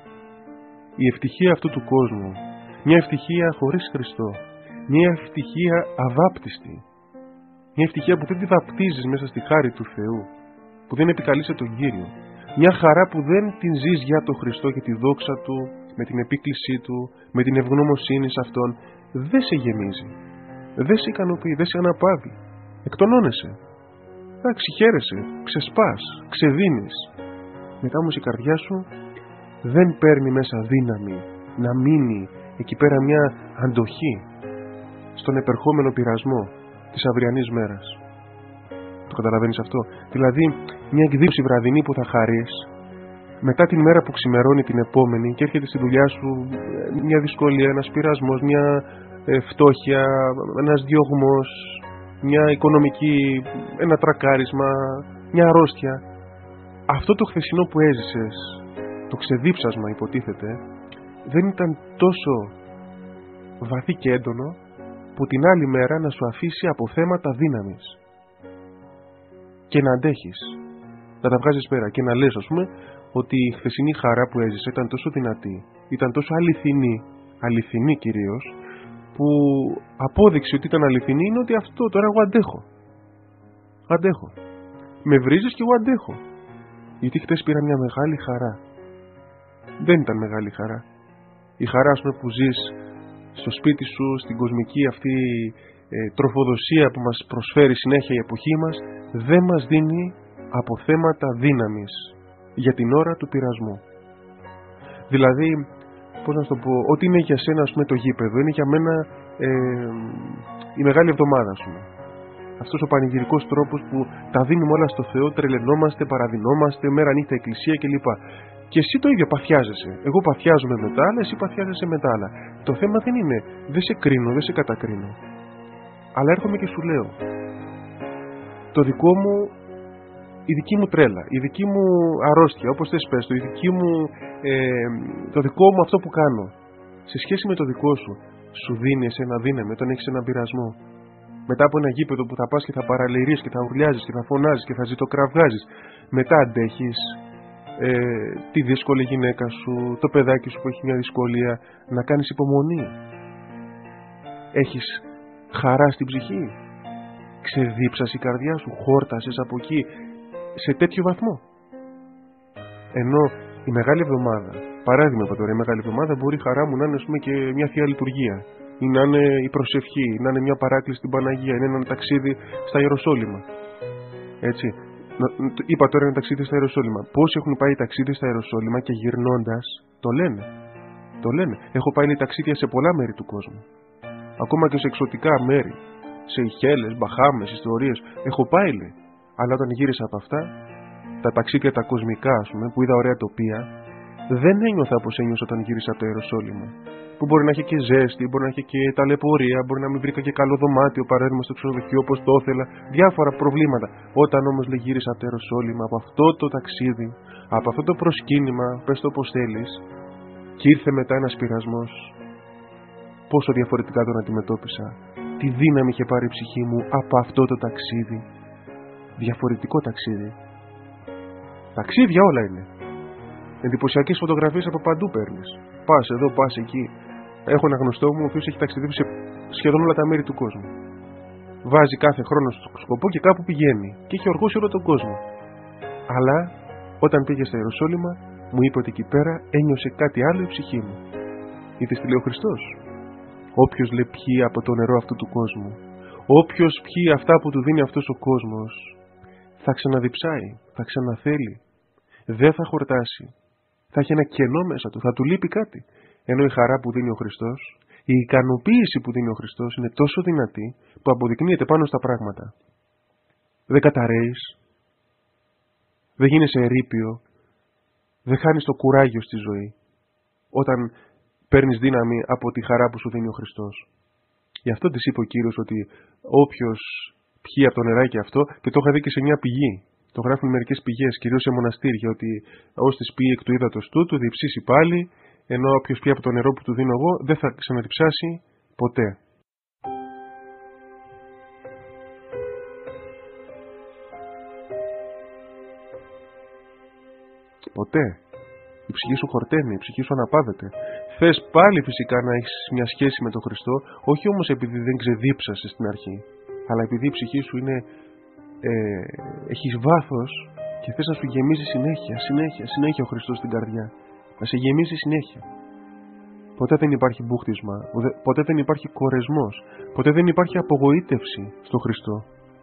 Η ευτυχία αυτού του κόσμου, μια ευτυχία χωρίς Χριστό, μια ευτυχία αβάπτιστη, μια ευτυχία που δεν τη βαπτίζεις μέσα στη χάρη του Θεού, που δεν επικαλείσαι τον Κύριο, μια χαρά που δεν την ζεις για τον Χριστό και τη δόξα Του, με την επίκλησή Του, με την ευγνωμοσύνη σε Αυτόν, δεν σε γεμίζει, δεν σε ικανοποιεί, δεν σε αναπαύει, εκτονώνεσαι. Εντάξει, χαίρεσαι, ξεσπάς, ξεδίνεις. Μετά όμως η καρδιά σου δεν παίρνει μέσα δύναμη να μείνει εκεί πέρα μια αντοχή στον επερχόμενο πειρασμό της αυριανής μέρας. Το καταλαβαίνεις αυτό? Δηλαδή μια εκδήλωση βραδινή που θα χαρείς μετά την μέρα που ξημερώνει την επόμενη και έρχεται στη δουλειά σου μια δυσκολία, ένας πειρασμός, μια ε, φτώχεια, ένας διωγμός, μια οικονομική, ένα τρακάρισμα, μια αρρώστια. Αυτό το χθεσινό που έζησες, το ξεδίψασμα υποτίθεται, δεν ήταν τόσο βαθύ και έντονο που την άλλη μέρα να σου αφήσει αποθέματα δύναμης και να αντέχεις, να τα βγάζεις πέρα και να λες, ας πούμε, ότι η χθεσινή χαρά που έζησε ήταν τόσο δυνατή, ήταν τόσο αληθινή, αληθινή κυρίως, που απόδειξη ότι ήταν αληθινή είναι ότι αυτό τώρα εγώ αντέχω. Αντέχω. Με βρίζεις και εγώ αντέχω. Γιατί χθες πήρα μια μεγάλη χαρά. Δεν ήταν μεγάλη χαρά. Η χαρά, ας πούμε, που ζεις στο σπίτι σου, στην κοσμική αυτή ε, τροφοδοσία που μας προσφέρει συνέχεια η εποχή μας, δεν μας δίνει αποθέματα δύναμης για την ώρα του πειρασμού. Δηλαδή, πώς να σου το πω, ό,τι είναι για σένα, ας πούμε, το γήπεδο, είναι για μένα ε, η Μεγάλη Εβδομάδα, ας πούμε. Αυτός ο πανηγυρικός τρόπος που τα δίνουμε όλα στο Θεό, τρελαινόμαστε, παραδεινόμαστε, μέρα νύχτα εκκλησία κλπ. Και εσύ το ίδιο παθιάζεσαι. Εγώ παθιάζομαι με τα άλλα, εσύ παθιάζεσαι με τα άλλα. Το θέμα δεν είναι, δεν σε κρίνω, δεν σε κατακρίνω. Αλλά έρχομαι και σου λέω, το δικό μου, η δική μου τρέλα, η δική μου αρρώστια, όπως θες πες το, η δική μου, ε, το δικό μου αυτό που κάνω, σε σχέση με το δικό σου, σου δίνει εσένα δύναμη όταν έχεις έναν πειρασμό. Μετά από ένα γήπεδο που θα πας και θα παραλυρείς και θα ουρλιάζεις και θα φωνάζεις και θα ζητοκραυγάζεις, μετά αντέχεις ε, τη δύσκολη γυναίκα σου, το παιδάκι σου που έχει μια δυσκολία, να κάνεις υπομονή. Έχεις χαρά στην ψυχή. Ξεδίψας η καρδιά σου, χόρτασες από εκεί σε τέτοιο βαθμό. Ενώ η Μεγάλη Εβδομάδα, παράδειγμα είπα τώρα, η Μεγάλη Εβδομάδα μπορεί η χαρά μου να είναι, ας πούμε, και μια Θεία Λειτουργία, ή να είναι η προσευχή, ή να είναι μια παράκληση στην Παναγία, ή να είναι ένα ταξίδι στα Ιεροσόλυμα. Έτσι. Είπα τώρα ένα ταξίδι στα Ιεροσόλυμα. Πόσοι έχουν πάει ταξίδι στα Ιεροσόλυμα και γυρνώντας το λένε. Το λένε. Έχω πάει ταξίδια σε πολλά μέρη του κόσμου. Ακόμα και σε εξωτικά μέρη. Σε Ιχέλες, Μπαχάμες, ιστορίες. Έχω πάει, λέει. Αλλά όταν γύρισα από αυτά, τα ταξίδια τα κοσμικά, ας πούμε, που είδα ωραία τοπία, δεν ένιωθα όπως ένιωσα όταν γύρισα από το Ιεροσόλυμα. Που μπορεί να έχει και ζέστη, μπορεί να έχει και ταλαιπωρία, μπορεί να μην βρήκα και καλό δωμάτιο, παράδειγμα στο ξενοδοχείο όπως το ήθελα, διάφορα προβλήματα. Όταν όμως, λέει, γύρισα από το Ιεροσόλυμα, από αυτό το ταξίδι, από αυτό το προσκύνημα, πες το όπως θέλεις, και ήρθε μετά ένας πειρασμός, πόσο διαφορετικά τον αντιμετώπισα, τι δύναμη είχε πάρει η ψυχή μου από αυτό το ταξίδι. Διαφορετικό ταξίδι. Ταξίδια όλα είναι. Εντυπωσιακές φωτογραφίες από παντού παίρνεις. Πας εδώ, πας εκεί. Έχω ένα γνωστό μου, ο οποίος έχει ταξιδέψει σε σχεδόν όλα τα μέρη του κόσμου. Βάζει κάθε χρόνο στο σκοπό και κάπου πηγαίνει. Και έχει οργώσει όλο τον κόσμο. Αλλά όταν πήγε στο Ιεροσόλυμα, μου είπε ότι εκεί πέρα ένιωσε κάτι άλλο η ψυχή μου. Είδες τι λέει ο Χριστός? Όποιος, λέει, πιει από το νερό αυτού του κόσμου, όποιος πιει αυτά που του δίνει αυτός ο κόσμος, θα ξαναδιψάει, θα ξαναθέλει, δεν θα χορτάσει, θα έχει ένα κενό μέσα του, θα του λείπει κάτι. Ενώ η χαρά που δίνει ο Χριστός, η ικανοποίηση που δίνει ο Χριστός είναι τόσο δυνατή που αποδεικνύεται πάνω στα πράγματα. Δεν καταραίεις, δεν γίνεσαι ερείπιο, δεν χάνεις το κουράγιο στη ζωή όταν παίρνεις δύναμη από τη χαρά που σου δίνει ο Χριστός. Γι' αυτό της είπε ο Κύριος ότι όποιος πιει από το νεράκι αυτό, και το είχα δει και σε μια πηγή, το γράφουν μερικές πηγές, κυρίως σε μοναστήρια, ότι ως της πιει εκ του ύδατος τούτου, διψήσει πάλι, ενώ όποιος πιει από το νερό που του δίνω εγώ, δεν θα ξαναδιψάσει ποτέ. Ποτέ. Η ψυχή σου χορταίνει, η ψυχή σου αναπαύεται. Θες πάλι φυσικά να έχεις μια σχέση με τον Χριστό, όχι όμως επειδή δεν ξεδίψασες στην αρχή, αλλά επειδή η ψυχή σου είναι, ε, έχεις βάθος και θες να σου γεμίζει συνέχεια, συνέχεια, συνέχεια ο Χριστός στην καρδιά. Να σε γεμίζει συνέχεια. Ποτέ δεν υπάρχει μπούχτισμα, ποτέ δεν υπάρχει κορεσμός, ποτέ δεν υπάρχει απογοήτευση στο Χριστό.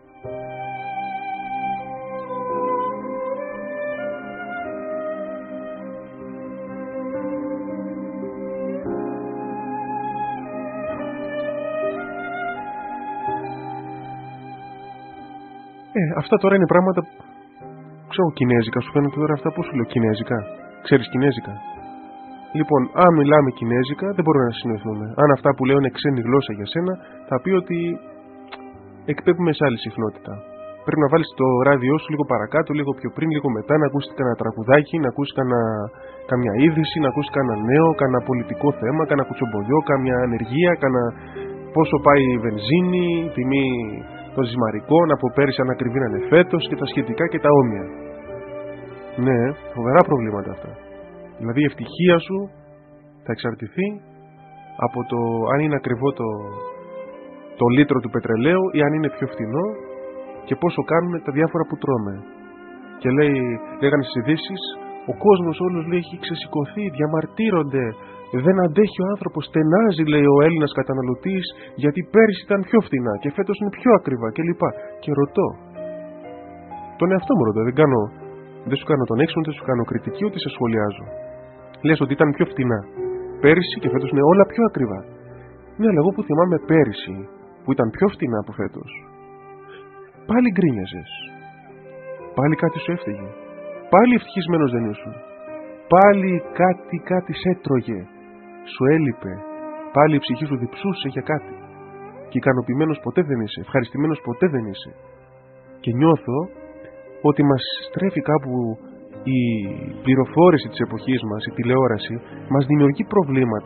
Ε, αυτά τώρα είναι πράγματα, ξέρω, κινέζικα. Σου φαίνεται τώρα αυτά, πώς σου λέω, κινέζικα? Ξέρεις κινέζικα? Λοιπόν, αν μιλάμε κινέζικα, δεν μπορούμε να συνοηθούμε. Αν αυτά που λέω είναι ξένη γλώσσα για σένα, θα πει ότι εκπέμπουμε σε άλλη συχνότητα. Πρέπει να βάλεις το ράδιό σου λίγο παρακάτω, λίγο πιο πριν, λίγο μετά, να ακούσεις κανένα τραγουδάκι, να ακούσεις κανένα, καμιά είδηση, να ακούσεις κανένα νέο, κανένα πολιτικό θέμα, κανένα κουτσομπολιό, καμιά ανεργία, κανένα πόσο πάει η βενζίνη, τιμή των ζυμαρικών, από πέρυσι αν ακριβή να είναι φέτος, και τα σχετικά και τα όμοια. Ναι, φοβερά προβλήματα αυτά. Δηλαδή η ευτυχία σου θα εξαρτηθεί από το αν είναι ακριβό το, το λίτρο του πετρελαίου ή αν είναι πιο φτηνό, και πόσο κάνουν τα διάφορα που τρώμε. Και λέει, λέγανε στις ειδήσεις, ο κόσμος όλος, λέει, έχει ξεσηκωθεί, διαμαρτύρονται, δεν αντέχει ο άνθρωπος, στενάζει, λέει, ο Έλληνας καταναλωτής, γιατί πέρυσι ήταν πιο φτηνά και φέτος είναι πιο ακριβά κλπ. Και ρωτώ, τον εαυτό μου ρωτώ, δεν κάνω, δεν σου κάνω τον έξω, δεν σου κάνω κριτική, ούτε σε σχολιάζω. Λες ότι ήταν πιο φτηνά πέρυσι και φέτος είναι όλα πιο ακριβά. Ναι, αλλά εγώ που θυμάμαι πέρυσι, που ήταν πιο φτηνά από φέτος, πάλι γκρίνιαζες, πάλι κάτι σου έφταιγε, πάλι ευτυχισμένος δεν ήσουν, πάλι κάτι κάτι σε έτρωγε, σου έλειπε, πάλι η ψυχή σου διψούσε για κάτι, και ικανοποιημένος ποτέ δεν είσαι, ευχαριστημένος ποτέ δεν είσαι. Και νιώθω ότι μας στρέφει κάπου η πληροφόρηση της εποχής μας, η τηλεόραση, μας δημιουργεί προβλήματα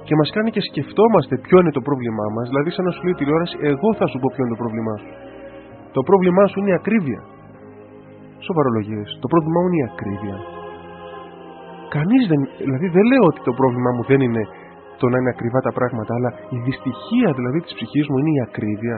και μας κάνει και σκεφτόμαστε ποιο είναι το πρόβλημά μας. Δηλαδή, σαν να σου λέει τηλεόραση, εγώ θα σου πω ποιο είναι το πρόβλημά σου. Το πρόβλημά σου είναι η ακρίβεια. Σοβαρολογίες. Το πρόβλημά μου είναι η ακρίβεια. Κανείς δεν. Δηλαδή, δεν λέω ότι το πρόβλημά μου δεν είναι το να είναι ακριβά τα πράγματα, αλλά η δυστυχία δηλαδή της ψυχής μου είναι η ακρίβεια.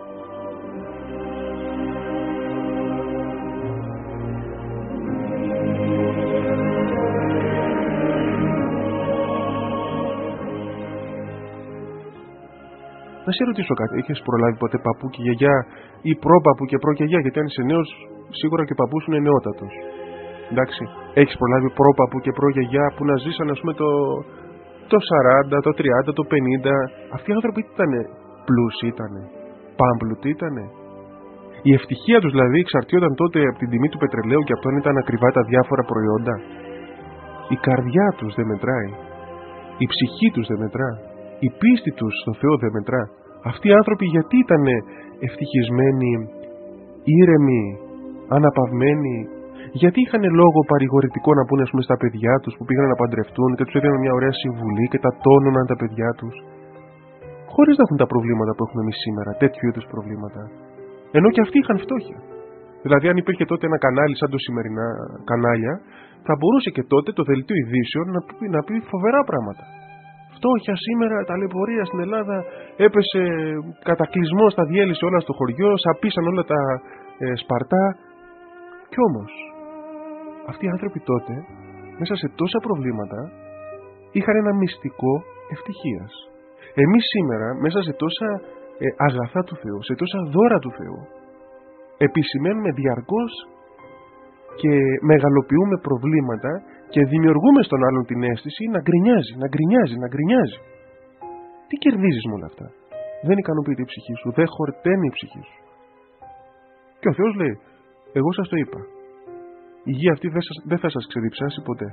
Να σε ρωτήσω κάτι, έχεις προλάβει ποτέ παππού και γιαγιά ή πρόπαππού και προγιαγιά? Γιατί αν είσαι νέος, σίγουρα και παππούς είναι νεότατος. Εντάξει, έχεις προλάβει πρόπαππου και προγιαγιά που να ζήσαν, ας πούμε, το, το σαράντα, το τριάντα, το πενήντα. Αυτοί οι άνθρωποι ήτανε πλούσιοι, ήτανε πάμπλουτοι, ήτανε. Η ευτυχία τους δηλαδή εξαρτιόταν τότε από την τιμή του πετρελαίου και από το αν ήταν ακριβά τα διάφορα προϊόντα. Η καρδιά τους δεν μετράει. Η ψυχή τους δεν μετρά. Η πίστη τους στο Θεό δεν μετρά. Αυτοί οι άνθρωποι γιατί ήταν ευτυχισμένοι, ήρεμοι, αναπαυμένοι? Γιατί είχαν λόγο παρηγορητικό να πούνε, ας πούμε, στα παιδιά τους που πήγαν να παντρευτούν και τους έδιναν μια ωραία συμβουλή και τα τόνωναν τα παιδιά τους, χωρίς να έχουν τα προβλήματα που έχουμε εμείς σήμερα, τέτοιου είδους προβλήματα. Ενώ και αυτοί είχαν φτώχεια. Δηλαδή, αν υπήρχε τότε ένα κανάλι σαν το σημερινά κανάλια, θα μπορούσε και τότε το δελτίο ειδήσεων να πει, να πει φοβερά πράγματα. Φτώχεια σήμερα, ταλαιπωρία στην Ελλάδα, έπεσε κατακλυσμός, τα διέλυσε όλα στο χωριό, σαπίσαν όλα τα ε, Σπαρτά. Κι όμως, αυτοί οι άνθρωποι τότε, μέσα σε τόσα προβλήματα, είχαν ένα μυστικό ευτυχίας. Εμείς σήμερα, μέσα σε τόσα ε, αγαθά του Θεού, σε τόσα δώρα του Θεού, επισημαίνουμε διαρκώς και μεγαλοποιούμε προβλήματα και δημιουργούμε στον άλλον την αίσθηση να γκρινιάζει, να γκρινιάζει, να γκρινιάζει. Τι κερδίζεις με όλα αυτά? Δεν ικανοποιείται η ψυχή σου, δεν χορταίνει η ψυχή σου. Και ο Θεός λέει, εγώ σας το είπα. Η γη αυτή δεν, σας, δεν θα σας ξεδιψάσει ποτέ.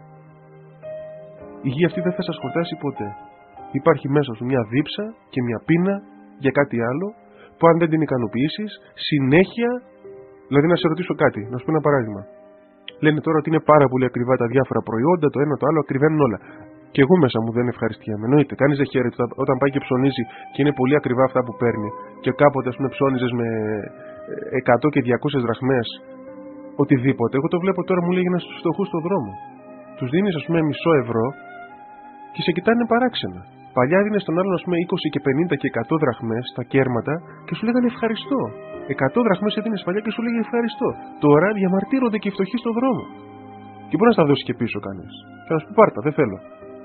Η γη αυτή δεν θα σας χορτάσει ποτέ. Υπάρχει μέσα σου μια δίψα και μια πείνα για κάτι άλλο που αν δεν την ικανοποιήσεις, συνέχεια. Δηλαδή, να σε ρωτήσω κάτι, να σου πω ένα παράδειγμα. Λένε τώρα ότι είναι πάρα πολύ ακριβά τα διάφορα προϊόντα, το ένα το άλλο, ακριβένουν όλα. Και εγώ μέσα μου δεν ευχαριστιέμαι. Εννοείται, κανείς δεν χαίρεται όταν πάει και ψωνίζει και είναι πολύ ακριβά αυτά που παίρνει. Και κάποτε, ας πούμε, ψώνιζες με εκατό και διακόσιες δραχμές, οτιδήποτε. Εγώ το βλέπω τώρα, μου λέει, στους φτωχούς στον δρόμο. Τους δίνεις, ας πούμε, μισό ευρώ και σε κοιτάνε παράξενα. Παλιά δίνες στον άλλον, ας πούμε, είκοσι και πενήντα και εκατό δραχμές στα κέρματα και σου λέγανε ευχαριστώ. εκατό δραχμές έδινες παλιά και σου λέγε ευχαριστώ. Τώρα διαμαρτύρονται και οι φτωχοί στον δρόμο. Και μπορεί να στα δώσει και πίσω κανείς. Και να σου πει πάρτα, δεν θέλω.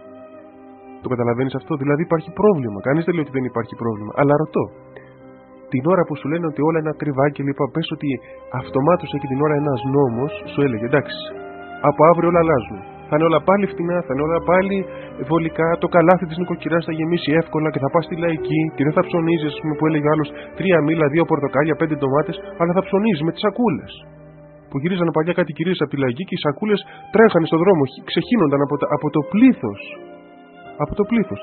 Το καταλαβαίνεις αυτό? Δηλαδή υπάρχει πρόβλημα. Κανείς δεν λέει ότι δεν υπάρχει πρόβλημα. Αλλά ρωτώ. Την ώρα που σου λένε ότι όλα είναι ακριβά και λοιπά, πες ότι αυτομάτως εκεί την ώρα ένας νόμος σου έλεγε εντάξει, από αύριο όλα αλλάζουν. Θα είναι όλα πάλι φτηνά, θα είναι όλα πάλι βολικά. Το καλάθι της νοικοκυράς θα γεμίσει εύκολα και θα πας στη λαϊκή και δεν θα ψωνίζεις, ας πούμε, που έλεγε ο άλλος, τρία μήλα, δύο πορτοκάλια, πέντε ντομάτες, αλλά θα ψωνίζεις με τις σακούλες. Που γυρίζανε παλιά κάτι κυρίες από τη λαϊκή και οι σακούλες τρέχανε στον δρόμο, ξεχύνονταν από, τα, από το πλήθος. Από το πλήθος.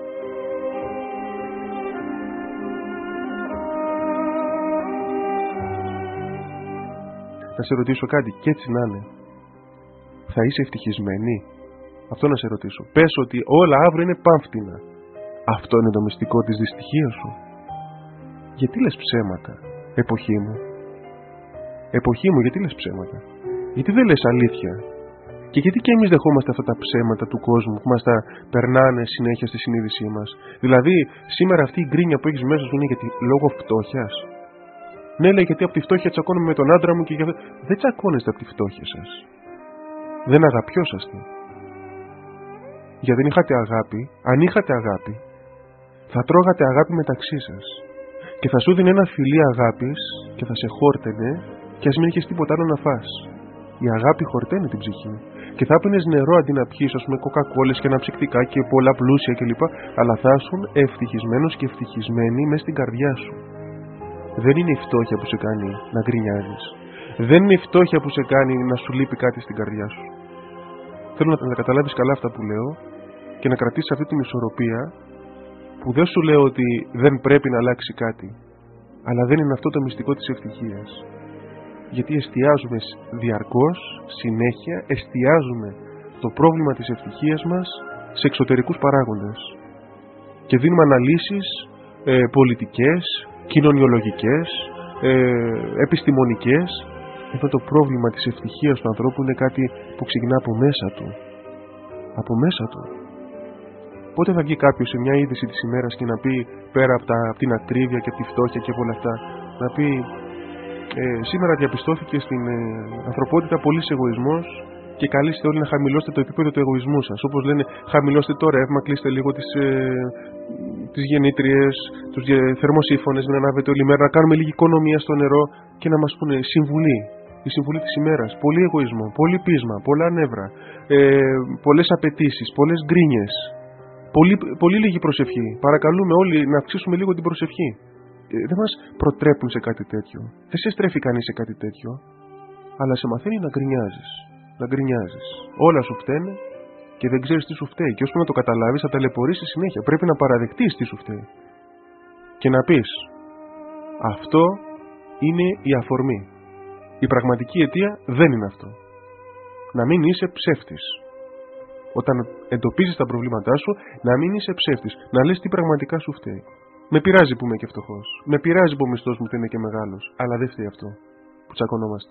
Να σε ρωτήσω κάτι, και έτσι να είναι. Θα είσαι ευτυχισμένη? Αυτό να σε ρωτήσω. Πες ότι όλα αύριο είναι πάμφτινα. Αυτό είναι το μυστικό της δυστυχίας σου? Γιατί λες ψέματα, εποχή μου? Εποχή μου, γιατί λες ψέματα? Γιατί δεν λες αλήθεια? Και γιατί και εμείς δεχόμαστε αυτά τα ψέματα του κόσμου που μας τα περνάνε συνέχεια στη συνείδησή μας? Δηλαδή, σήμερα αυτή η γκρίνια που έχεις μέσα σου είναι γιατί λόγω φτώχειας? Ναι, λέει, γιατί από τη φτώχεια τσακώνομαι με τον άντρα μου και για... Δεν τσακώνεστε από τη φτώχεια σας. Δεν αγαπιόσαστε. Γιατί δεν είχατε αγάπη, αν είχατε αγάπη, θα τρώγατε αγάπη μεταξύ σας. Και θα σου δίνει ένα φιλί αγάπης και θα σε χόρτενε και ας μην έχεις τίποτα άλλο να φας. Η αγάπη χορταίνει την ψυχή. Και θα πίνεις νερό αντί να πιείς, ας πούμε, κοκακόλες και αναψυκτικά και πολλά πλούσια κλπ. Αλλά θα ήσουν ευτυχισμένος και ευτυχισμένη μέσα στην καρδιά σου. Δεν είναι η φτώχεια που σε κάνει να γκρινιάζεις. Δεν είναι η φτώχεια που σε κάνει να σου λείπει κάτι στην καρδιά σου. Θέλω να τα καταλάβεις καλά αυτά που λέω και να κρατήσεις αυτή την ισορροπία που δεν σου λέω ότι δεν πρέπει να αλλάξει κάτι, αλλά δεν είναι αυτό το μυστικό της ευτυχίας. Γιατί εστιάζουμε διαρκώς, συνέχεια, εστιάζουμε το πρόβλημα της ευτυχίας μας σε εξωτερικούς παράγοντες. και δίνουμε αναλύσεις ε, πολιτικές, κοινωνιολογικές, ε, επιστημονικές. Εδώ το πρόβλημα της ευτυχίας του ανθρώπου είναι κάτι που ξεκινά από μέσα του. Από μέσα του. Πότε θα βγει κάποιος σε μια είδηση της ημέρας και να πει, πέρα από, τα, από την ακρίβεια και από τη φτώχεια και από όλα αυτά, να πει ε, σήμερα διαπιστώθηκε στην ε, ανθρωπότητα πολύς εγωισμός και καλείστε όλοι να χαμηλώσετε το επίπεδο του εγωισμού σας. Όπως λένε, χαμηλώστε το ρεύμα, κλείστε λίγο τις, ε, τις γεννήτριες, τους θερμοσύφωνες, να ανάβετε όλη μέρα, να κάνουμε λίγη οικονομία στο νερό και να μας πούνε συμβουλή. Η συμβουλή της ημέρας. Πολύ εγωισμό, πολύ πείσμα, πολλά νεύρα, ε, πολλές απαιτήσεις, πολλές γκρίνιες. Πολύ, πολύ λίγη προσευχή. Παρακαλούμε όλοι να αυξήσουμε λίγο την προσευχή. Ε, δεν μας προτρέπουν σε κάτι τέτοιο. Δεν σε στρέφει κανείς σε κάτι τέτοιο. Αλλά σε μαθαίνει να γκρινιάζεις. Να γκρινιάζεις. Όλα σου φταίνε και δεν ξέρεις τι σου φταίει. Και ώσπου να το καταλάβεις θα ταλαιπωρήσεις συνέχεια. Πρέπει να παραδεχτείς τι σου φταίει. Και να πεις, αυτό είναι η αφορμή. Η πραγματική αιτία δεν είναι αυτό. Να μην είσαι ψεύτης. Όταν εντοπίζεις τα προβλήματά σου, να μην είσαι ψεύτης. Να λες τι πραγματικά σου φταίει. Με πειράζει που είμαι και φτωχός. Με πειράζει που ο μισθός μου δεν είναι και μεγάλος. Αλλά δεν φταίει αυτό που τσακωνόμαστε.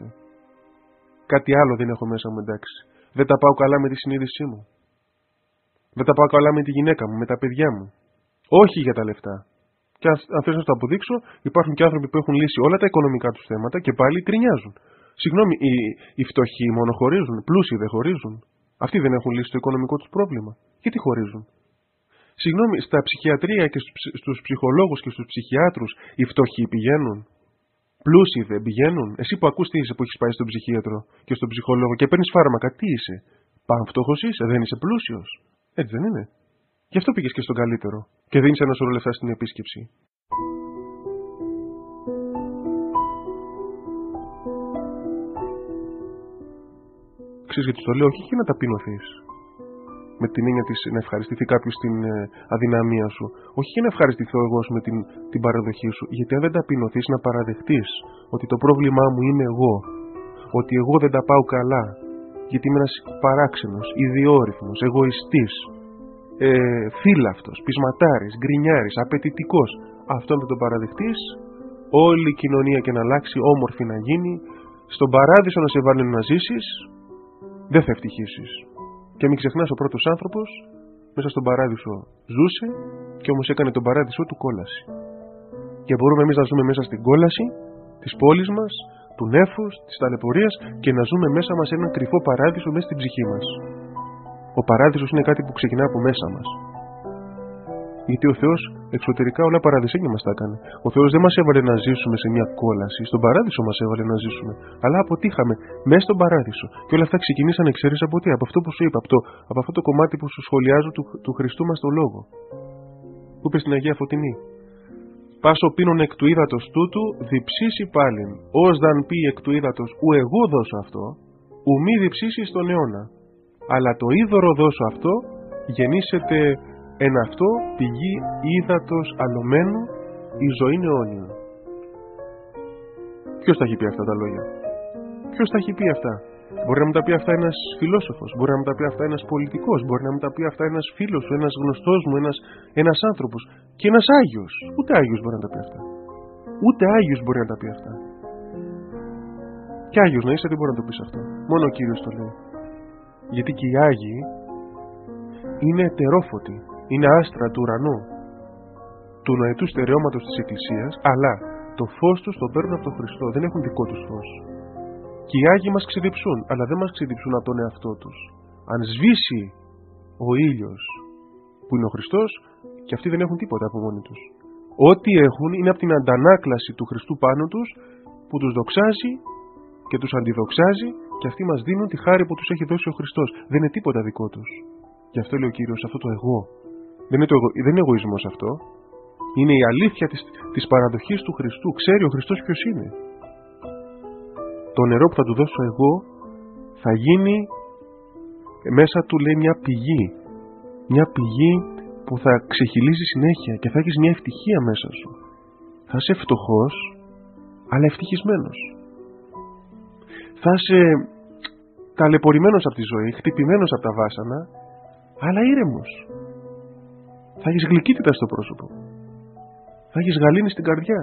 Κάτι άλλο δεν έχω μέσα μου, εντάξει. Δεν τα πάω καλά με τη συνείδησή μου. Δεν τα πάω καλά με τη γυναίκα μου, με τα παιδιά μου. Όχι για τα λεφτά. Και αν θες να το αποδείξω, υπάρχουν και άνθρωποι που έχουν λύσει όλα τα οικονομικά τους θέματα και πάλι γκρινιάζουν. Συγγνώμη, οι, οι φτωχοί μόνο χωρίζουν, πλούσιοι δεν χωρίζουν. Αυτοί δεν έχουν λύσει το οικονομικό τους πρόβλημα. Γιατί χωρίζουν. Συγγνώμη, στα ψυχιατρία και στους ψυχολόγους και στους ψυχιάτρους οι φτωχοί πηγαίνουν. Πλούσιοι δεν πηγαίνουν. Εσύ που ακούς τι είσαι που έχεις πάει στον ψυχίατρο και στον ψυχολόγο και παίρνεις φάρμακα, τι είσαι. Πανφτωχός είσαι, δεν είσαι πλούσιος. Έτσι δεν είναι. Γι' αυτό πήγες και στον καλύτερο και δίνεις ένα σωρό λεφτά στην επίσκεψη. Ξέρεις γιατί το λέω, όχι για να ταπεινωθείς. Με την έννοια της να ευχαριστηθεί κάποιος την ε, αδυναμία σου. Όχι για να ευχαριστηθώ εγώ με την, την παραδοχή σου. Γιατί αν δεν ταπεινωθείς να παραδεχτείς ότι το πρόβλημά μου είμαι εγώ. Ότι εγώ δεν τα πάω καλά. Γιατί είμαι ένας παράξενος, ιδιόρυθμος, εγωιστής. Ε, φύλαυτος, πεισματάρης, γκρινιάρης, απαιτητικός. Αυτό αν δεν το παραδεχτείς, όλη η κοινωνία και να αλλάξει, όμορφη να γίνει, στον παράδεισο να σε βάλουν να ζήσεις, δεν θα ευτυχήσεις. Και μην ξεχνάς, ο πρώτος άνθρωπος μέσα στον παράδεισο ζούσε και όμως έκανε τον παράδεισο του κόλαση. Και μπορούμε εμείς να ζούμε μέσα στην κόλαση της πόλης μας, του νέφους, της ταλαιπωρίας και να ζούμε μέσα μας έναν κρυφό παράδεισο μέσα στην ψυχή μας. Ο παράδεισος είναι κάτι που ξεκινά από μέσα μας. Γιατί ο Θεός εξωτερικά όλα παραδεισένια μας τα έκανε. Ο Θεός δεν μας έβαλε να ζήσουμε σε μια κόλαση. Στον παράδεισο μας έβαλε να ζήσουμε. Αλλά αποτύχαμε μέσα στον παράδεισο. Και όλα αυτά ξεκινήσαν, ξέρεις από τι? Από αυτό που σου είπα. Από, το, από αυτό το κομμάτι που σου σχολιάζω του, του Χριστού μας το λόγο. Που είπε στην Αγία Φωτεινή. Πάσο πίνων εκ του ύδατος τούτου, διψήσει πάλιν. Ως δαν πει εκ του ύδατος, ου εγώ δώσω αυτό, ου μη διψήσει στον αιώνα. Αλλά το είδωρο δώσω αυτό, γεννήσεται εν αυτό πηγή ύδατος αλωμένου, η ζωή είναι αιώνια. Ποιος τα έχει πει αυτά τα λόγια? Ποιος τα έχει πει αυτά? Μπορεί να μου τα πει αυτά ένας φιλόσοφος, μπορεί να μου τα πει αυτά ένας πολιτικός, μπορεί να μου τα πει αυτά ένας φίλος σου, ένας γνωστός μου, ένας, ένας άνθρωπος και ένας Άγιος. Ούτε Άγιος μπορεί να τα πει αυτά. Ούτε Άγιος μπορεί να τα πει αυτά. Και Άγιος να είσαι δεν μπορεί να το πεις αυτό. Μόνο ο Κύριος το λέει. Γιατί και οι Άγιοι είναι ετερόφωτοι, είναι άστρα του ουρανού, του νοετού στερεώματος της Εκκλησίας, αλλά το φως τους το παίρνουν από τον Χριστό, δεν έχουν δικό τους φως. Και οι Άγιοι μας ξεδιψούν, αλλά δεν μας ξεδιψούν από τον εαυτό τους. Αν σβήσει ο ήλιος που είναι ο Χριστός, και αυτοί δεν έχουν τίποτα από μόνοι τους. Ό,τι έχουν είναι από την αντανάκλαση του Χριστού πάνω τους, που τους δοξάζει και τους αντιδοξάζει, και αυτοί μας δίνουν τη χάρη που τους έχει δώσει ο Χριστός. Δεν είναι τίποτα δικό τους. Γι' αυτό λέει ο Κύριος, αυτό το εγώ. Δεν είναι, το εγω... δεν είναι εγωισμός αυτό. Είναι η αλήθεια της, της παραδοχής του Χριστού. Ξέρει ο Χριστός ποιος είναι. Το νερό που θα του δώσω εγώ θα γίνει μέσα του, λέει, μια πηγή. Μια πηγή που θα ξεχυλίζει συνέχεια και θα έχεις μια ευτυχία μέσα σου. Θα είσαι φτωχός, αλλά ευτυχισμένος. Θα είσαι ταλαιπωρημένος από τη ζωή, χτυπημένος από τα βάσανα, αλλά ήρεμος. Θα έχεις γλυκύτητα στο πρόσωπο. Θα έχεις γαλήνη στην καρδιά.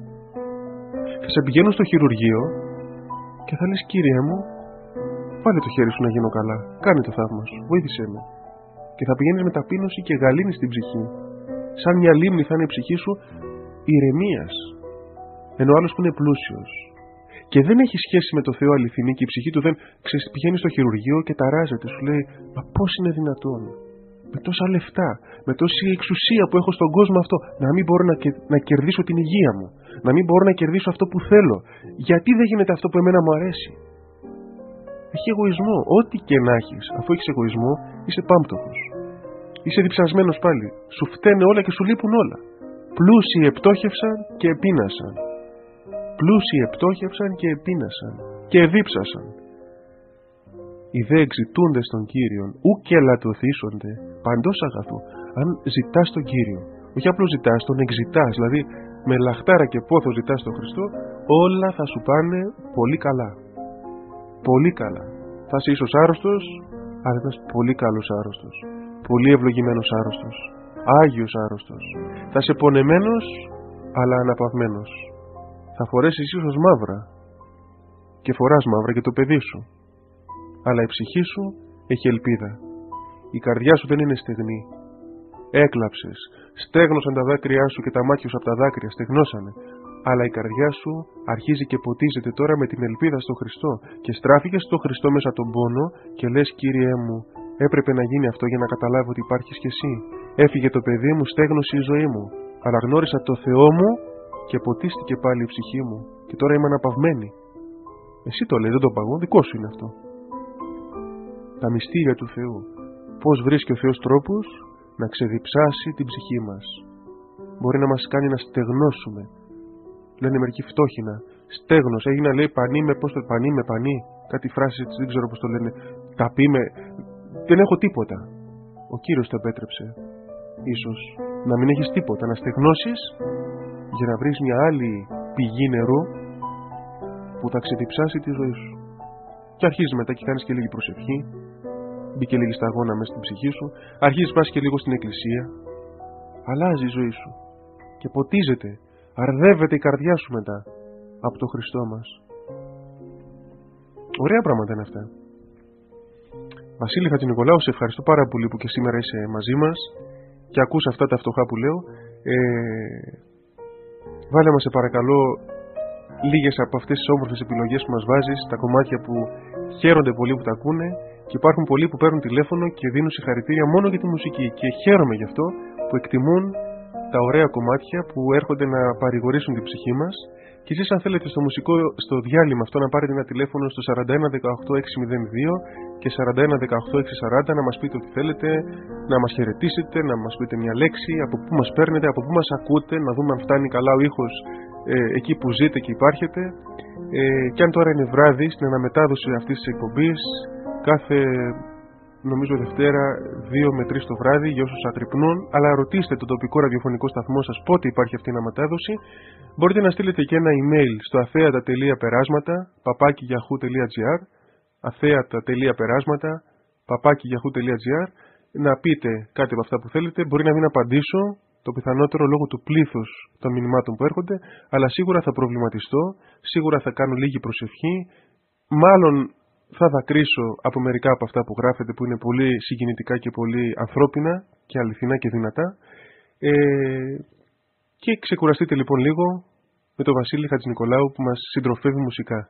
Θα σε πηγαίνουν στο χειρουργείο και θα λες, Κύριε μου, βάλε το χέρι σου να γίνω καλά. Κάνε το θαύμα σου. Βοήθησέ με. Και θα πηγαίνεις με ταπείνωση και γαλήνη στην ψυχή. Σαν μια λίμνη θα είναι η ψυχή σου ηρεμίας. Ενώ ο άλλος που είναι πλούσιος και δεν έχει σχέση με το Θεό αληθινή και η ψυχή του δεν ξέρεις, πηγαίνει στο χειρουργείο και ταράζεται. Σου λέει, μα πώς είναι δυνατόν, με τόσα λεφτά, με τόση εξουσία που έχω στον κόσμο αυτό, να μην μπορώ να, να κερδίσω την υγεία μου, να μην μπορώ να κερδίσω αυτό που θέλω? Γιατί δεν γίνεται αυτό που εμένα μου αρέσει? Έχει εγωισμό. Ό,τι και να έχεις, αφού έχεις εγωισμό, είσαι πάμπτωχος. Είσαι διψασμένος πάλι. Σου φταίνε όλα και σου λείπουν όλα. Πλούσιοι επτόχευσαν και επίνασαν. Πλούσιοι επτόχευσαν και επίνασαν και εδίψασαν. Οι δε εξητούντες των Κύριων ουκ ελαττωθήσονται παντός αγαθού. Αν ζητάς τον Κύριο, όχι απλώς ζητάς, τον εξητάς, δηλαδή με λαχτάρα και πόθο ζητάς τον Χριστό, όλα θα σου πάνε πολύ καλά. Πολύ καλά. Θα είσαι ίσως άρρωστος, αλλά θα είσαι πολύ καλός άρρωστος. Πολύ ευλογημένος άρρωστος. Άγιος άρρωστος. Θα είσαι πονεμένος, αλλά αναπαυμένος. Θα φορέσεις ίσως μαύρα και φοράς μαύρα και το παιδί σου, αλλά η ψυχή σου έχει ελπίδα. Η καρδιά σου δεν είναι στεγνή. Έκλαψες, στέγνωσαν τα δάκρυά σου και τα μάτια σου από τα δάκρυα στεγνώσανε, αλλά η καρδιά σου αρχίζει και ποτίζεται τώρα με την ελπίδα στο Χριστό και στράφηκες στο Χριστό μέσα τον πόνο και λες, Κύριέ μου, έπρεπε να γίνει αυτό για να καταλάβω ότι υπάρχεις κι εσύ. Έφυγε το παιδί μου, στέγνωσε η ζωή μου, αλλά γνώρισα το Θεό μου και ποτίστηκε πάλι η ψυχή μου και τώρα είμαι αναπαυμένη. Εσύ το λέει, δεν το παγώ, δικό σου είναι αυτό. Τα μυστήρια του Θεού. Πώς βρίσκει ο Θεός τρόπους να ξεδιψάσει την ψυχή μας. Μπορεί να μας κάνει να στεγνώσουμε. Λένε μερικοί φτώχυνα. Στέγνος, έγινε λέει πανί με, πώς το πανί με πανί. Κάτι φράσεις έτσι, δεν ξέρω πώς το λένε. Τα πει με. Δεν έχω τίποτα. Ο Κύριος το επέτρεψε. Ίσως να μην έχεις τίποτα, να στεγνώσεις για να βρεις μια άλλη πηγή νερού που θα ξεδιψάσει τη ζωή σου. Και αρχίζεις μετά και κάνεις και λίγη προσευχή. Μπήκε λίγη σταγόνα μέσα στην ψυχή σου. Αρχίζεις πας και λίγο στην εκκλησία. Αλλάζει η ζωή σου. Και ποτίζεται, αρδεύεται η καρδιά σου μετά από το Χριστό μας. Ωραία πράγματα είναι αυτά. Βασίλη Χατζηνικολάου, σε ευχαριστώ πάρα πολύ που και σήμερα είσαι μαζί μας και ακούς αυτά τα φτωχά που λέω. Ε, βάλε μας σε παρακαλώ λίγες από αυτές τις όμορφες επιλογές που μας βάζεις, τα κομμάτια που χαίρονται πολύ που τα ακούνε, και υπάρχουν πολλοί που παίρνουν τηλέφωνο και δίνουν συγχαρητήρια μόνο για τη μουσική και χαίρομαι γι' αυτό που εκτιμούν τα ωραία κομμάτια που έρχονται να παρηγορήσουν την ψυχή μας. Και εσείς αν θέλετε στο μουσικό, στο διάλειμμα αυτό, να πάρετε ένα τηλέφωνο στο σαράντα ένα δεκαοκτώ έξι μηδέν δύο και σαράντα ένα δεκαοκτώ έξι σαράντα να μας πείτε ό,τι θέλετε, να μας χαιρετήσετε, να μας πείτε μια λέξη, από πού μας παίρνετε, από πού μας ακούτε, να δούμε αν φτάνει καλά ο ήχος ε, εκεί που ζείτε και υπάρχετε. Ε, και αν τώρα είναι βράδυ, στην αναμετάδοση αυτής της εκπομπής, κάθε νομίζω Δευτέρα δύο με τρεις το βράδυ για όσους αγρυπνούν, αλλά ρωτήστε το τοπικό ραδιοφωνικό σταθμό σας πότε υπάρχει αυτή η αναμετάδοση. Μπορείτε να στείλετε και ένα email στο αθέατα τελεία περάσματα παπάκι γιαχού τελεία gr, αθέατα τελεία περάσματα παπάκι γιαχού τελεία gr, να πείτε κάτι από αυτά που θέλετε. Μπορεί να μην απαντήσω, το πιθανότερο λόγω του πλήθους των μηνυμάτων που έρχονται, αλλά σίγουρα θα προβληματιστώ, σίγουρα θα κάνω λίγη προσευχή, μάλλον θα δακρύσω από μερικά από αυτά που γράφετε που είναι πολύ συγκινητικά και πολύ ανθρώπινα και αληθινά και δυνατά. Ε, και ξεκουραστείτε λοιπόν λίγο με τον Βασίλη Χατζηνικολάου που μας συντροφεύει μουσικά.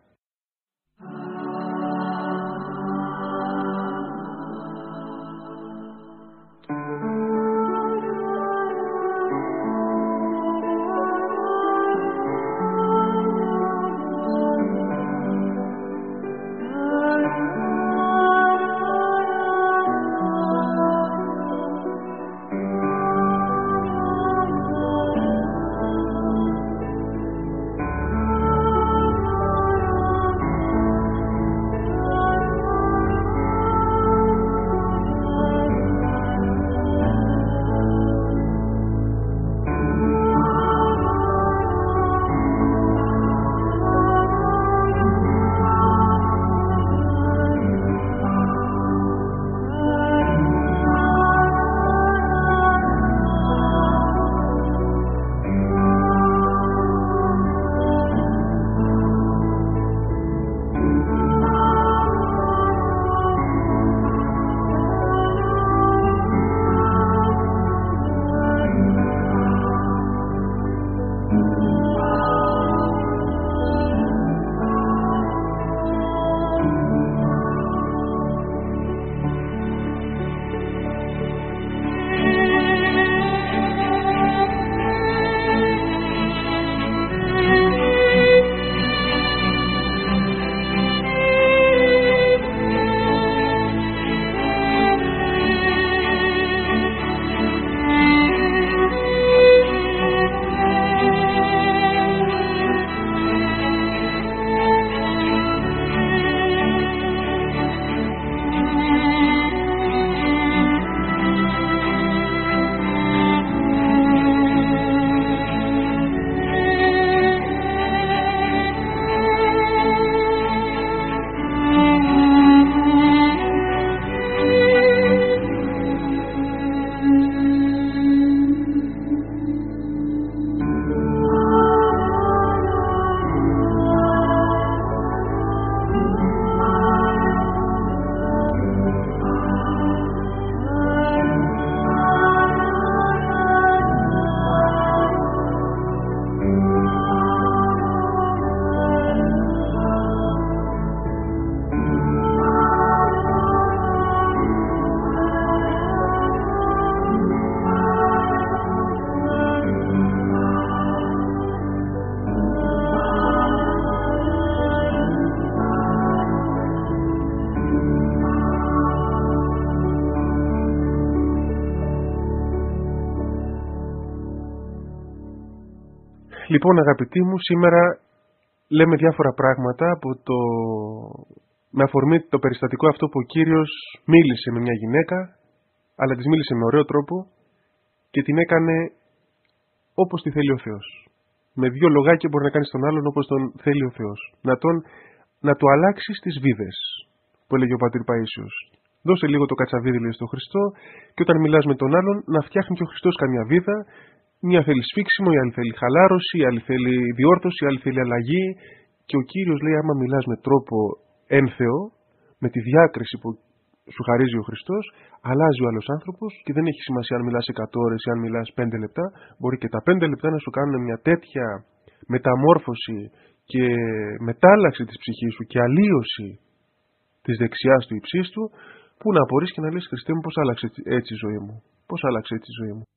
Λοιπόν, αγαπητοί μου, σήμερα λέμε διάφορα πράγματα από το... με αφορμή το περιστατικό αυτό που ο Κύριος μίλησε με μια γυναίκα, αλλά της μίλησε με ωραίο τρόπο και την έκανε όπως τη θέλει ο Θεός. Με δύο λογάκια μπορεί να κάνει τον άλλον όπως τον θέλει ο Θεός. Να, τον... να του αλλάξει τις βίδες, που έλεγε ο πατήρ Παΐσιος. Δώσε λίγο το κατσαβίδι, λέει, στον Χριστό, και όταν μιλάς με τον άλλον, να φτιάχνει και ο Χριστός καμιά βίδα. Μια θέλει σφίξιμο, η άλλη θέλει χαλάρωση, η άλλη θέλει διόρθωση, η άλλη θέλει αλλαγή. Και ο Κύριος λέει, άμα μιλάς με τρόπο ένθεο, με τη διάκριση που σου χαρίζει ο Χριστός, αλλάζει ο άλλος άνθρωπος και δεν έχει σημασία αν μιλάς εκατό ώρες ή αν μιλάς πέντε λεπτά. Μπορεί και τα πέντε λεπτά να σου κάνουν μια τέτοια μεταμόρφωση και μετάλλαξη της ψυχής σου και αλλίωση της δεξιάς του υψίστου, που να απορείς και να λες, Χριστέ μου, πώς άλλαξε έτσι η ζωή μου. Πώς άλλαξε έτσι η ζωή μου.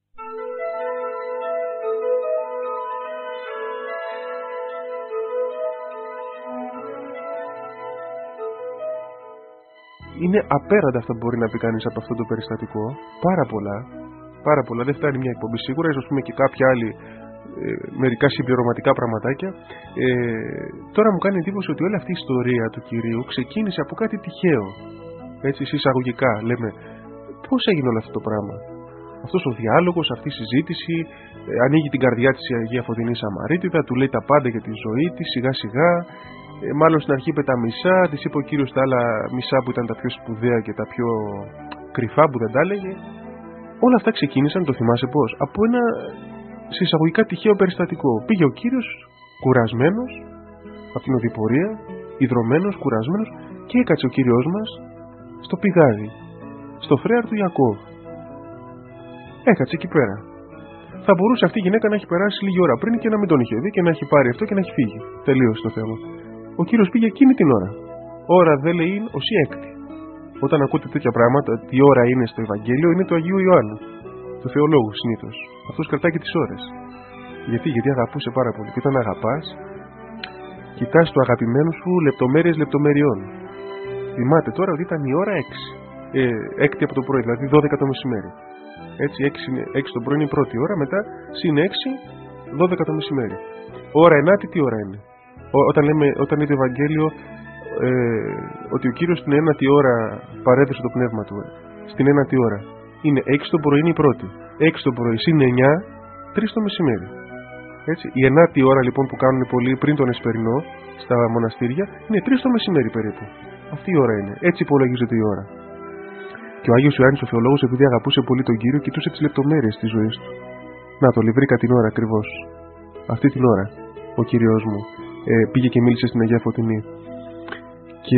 Είναι απέραντα αυτά που μπορεί να πει κανείς από αυτό το περιστατικό. Πάρα πολλά. Πάρα πολλά. Δεν φτάνει μια εκπομπή σίγουρα. Ίσως πούμε και κάποια άλλη ε, μερικά συμπληρωματικά πραγματάκια. Ε, τώρα μου κάνει εντύπωση ότι όλη αυτή η ιστορία του Κυρίου ξεκίνησε από κάτι τυχαίο. Έτσι, εισαγωγικά λέμε, πώς έγινε όλο αυτό το πράγμα. Αυτός ο διάλογος, αυτή η συζήτηση, ε, ανοίγει την καρδιά της η Αγία Φωτεινή Σαμαρίτιδα, του λέει τα πάντα για τη ζωή της, σιγά σιγά. Ε, μάλλον στην αρχή είπε τα μισά, της είπε ο Κύριος τα άλλα μισά που ήταν τα πιο σπουδαία και τα πιο κρυφά που δεν τα έλεγε. Όλα αυτά ξεκίνησαν, το θυμάσαι πώς, από ένα συσσαγωγικά τυχαίο περιστατικό. Πήγε ο Κύριος κουρασμένος από την οδηπορία, ιδρωμένος, κουρασμένος, και έκατσε ο Κύριος μας στο πηγάδι, στο φρέαρ του Ιακώβ. Έκατσε εκεί πέρα. Θα μπορούσε αυτή η γυναίκα να έχει περάσει λίγη ώρα πριν και να μην τον είχε δει και να έχει πάρει αυτό και να έχει φύγει. Τελείωσε το θέμα. Ο Κύριος πήγε εκείνη την ώρα. Ώρα δε λέει είναι ως η έκτη. Όταν ακούτε τέτοια πράγματα, τι ώρα είναι στο Ευαγγέλιο, είναι του Αγίου Ιωάννου, του Θεολόγου συνήθως. Αυτός κρατάει και τις ώρες. Γιατί, γιατί αγαπούσε πάρα πολύ. Και όταν αγαπάς, κοιτάς το αγαπημένο σου λεπτομέρειες λεπτομεριών. Θυμάται τώρα ότι ήταν η ώρα έξι. Ε, έκτη από το πρωί, δηλαδή δώδεκα το μεσημέρι. Έτσι, έξι, έξι το πρωί είναι η πρώτη ώρα, μετά συν έξι, δώδεκα το μεσημέρι. Ώρα ενάτη, τι ώρα είναι. Ό, όταν, λέμε, όταν είναι το Ευαγγέλιο ε, ότι ο Κύριος την ένατη ώρα παρέδωσε το πνεύμα του. Στην ένατη ώρα. Είναι έξι το πρωί, είναι η πρώτη. έξι το πρωί συν εννιά, τρεις το μεσημέρι. Έτσι. Η ενάτη ώρα λοιπόν που κάνουν πολλοί πριν τον Εσπερινό στα μοναστήρια είναι τρεις το μεσημέρι περίπου. Αυτή η ώρα είναι. Έτσι υπολογίζεται η ώρα. Και ο Άγιος Ιωάννης ο Θεολόγος, επειδή αγαπούσε πολύ τον Κύριο, κοιτούσε τις λεπτομέρειες της ζωής του. Να το, βρήκα την ώρα ακριβώς. Αυτή την ώρα ο Κύριος μου ε, πήγε και μίλησε στην Αγία Φωτεινή. Και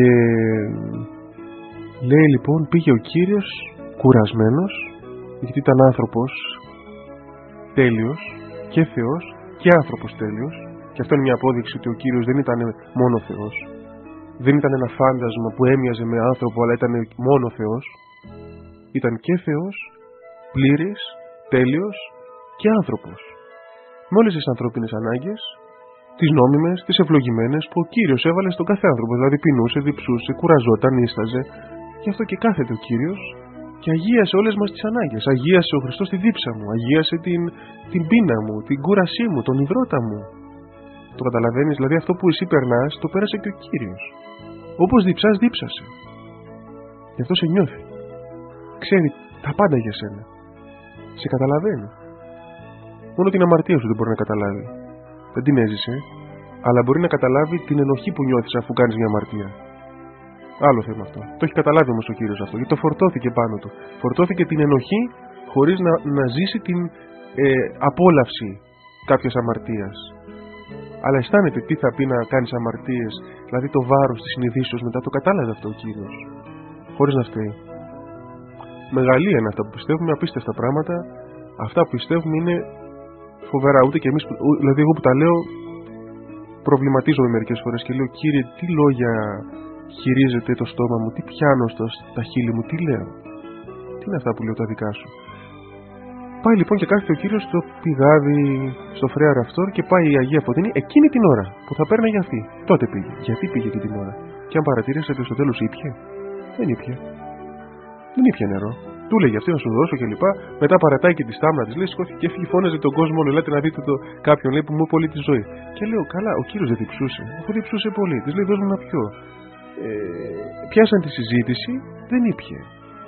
λέει λοιπόν, πήγε ο Κύριος κουρασμένος, γιατί ήταν άνθρωπος τέλειος και Θεός και άνθρωπος τέλειος. Και αυτό είναι μια απόδειξη ότι ο Κύριος δεν ήταν μόνο Θεός. Δεν ήταν ένα φάντασμα που έμοιαζε με άνθρωπο, αλλά ήταν μόνο Θεός. Ήταν και Θεός, πλήρης, τέλειος και άνθρωπος. Με όλες τις ανθρώπινες ανάγκες, τις νόμιμες, τις ευλογημένες, που ο Κύριος έβαλε στον κάθε άνθρωπο. Δηλαδή πεινούσε, διψούσε, κουραζόταν, ίσταζε. Γι' αυτό και κάθεται ο Κύριος και αγίασε όλες μας τις ανάγκες. Αγίασε ο Χριστός τη δίψα μου, αγίασε την, την πείνα μου, την κούρασή μου, τον υδρότα μου. Το καταλαβαίνεις, δηλαδή αυτό που εσύ περνάς, το πέρασε και ο Κύριος. Όπως διψάς, δίψασε. Γι' αυτό σε νιώθει. Ξέρει τα πάντα για σένα. Σε καταλαβαίνει. Μόνο την αμαρτία σου δεν μπορεί να καταλάβει. Δεν την έζησε, αλλά μπορεί να καταλάβει την ενοχή που νιώθεις αφού κάνεις μια αμαρτία. Άλλο θέμα αυτό. Το έχει καταλάβει όμως ο Κύριος αυτό, γιατί το φορτώθηκε πάνω του. Φορτώθηκε την ενοχή χωρίς να, να ζήσει την ε, απόλαυση κάποιας αμαρτίας. Αλλά αισθάνεται τι θα πει να κάνεις αμαρτίες, δηλαδή το βάρος της συνειδήσεως μετά. Το κατάλαβε αυτό ο Κύριος, χωρίς να φταίει. Μεγαλεία είναι αυτά που πιστεύουμε, απίστευτα πράγματα. Αυτά που πιστεύουμε είναι φοβερά. Ούτε και εμείς, δηλαδή εγώ που τα λέω, προβληματίζομαι μερικές φορές και λέω, Κύριε, τι λόγια χειρίζεται το στόμα μου, τι πιάνω στο, στα χείλη μου, τι λέω. Τι είναι αυτά που λέω τα δικά σου. Πάει λοιπόν και κάθεται ο Κύριος στο πηγάδι, στο φρέαρο αυτό, και πάει η Αγία Φωτεινή εκείνη την ώρα που θα παίρναγε αυτή. Τότε πήγε. Γιατί πήγε εκείνη την ώρα. Και αν παρατηρήσετε, στο τέλος ήπιε. Δεν ήπιε. Δεν ήπιε νερό. Του λέγε αυτή να σου δώσω κλπ. Μετά παρατάει και τη στάμνα τη, λέει, σηκώθηκε και έφυγε, φώναζε τον κόσμο, λέει, ελάτε να δείτε το κάποιον, λέει, που μου πολύ τη ζωή. Και λέω, καλά, ο κύριος δεν διψούσε. Αφού διψούσε πολύ, τη λέει, δώσ' μου να πιω. Ε, πιάσαν τη συζήτηση, δεν ήπιε.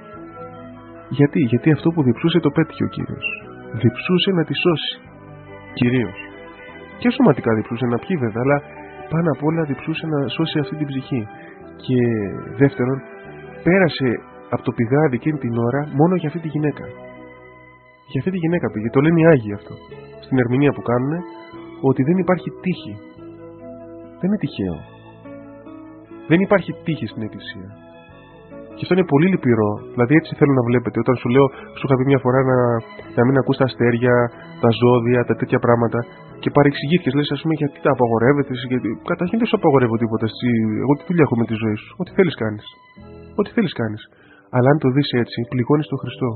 Γιατί, γιατί αυτό που διψούσε το πέτυχε ο κύριος. Διψούσε να τη σώσει. Κυρίως. Και σωματικά διψούσε να πιει βέβαια, αλλά πάνω απ' όλα διψούσε να σώσει αυτή την ψυχή. Και δεύτερον, πέρασε από το πηγάδι εκείνη την ώρα μόνο για αυτή τη γυναίκα. Για αυτή τη γυναίκα πήγε. Το λένε οι Άγιοι αυτό. Στην ερμηνεία που κάνουν, ότι δεν υπάρχει τύχη. Δεν είναι τυχαίο. Δεν υπάρχει τύχη στην Εκκλησία. Και αυτό είναι πολύ λυπηρό. Δηλαδή, έτσι θέλω να βλέπετε. Όταν σου λέω, σου είχα πει μια φορά να, να μην ακούς τα αστέρια, τα ζώδια, τα τέτοια πράγματα. Και παρεξηγήθηκες, λες, ας πούμε, γιατί τα απαγορεύεται. Γιατί... Καταρχήν δεν σου απαγορεύω τίποτα. Εσύ... Εγώ τι δουλειά έχω με τη ζωή σου. Ό,τι θέλεις κάνεις. Ό,τι θέλεις κάνεις. Αλλά αν το δεις έτσι, πληγώνεις τον Χριστό.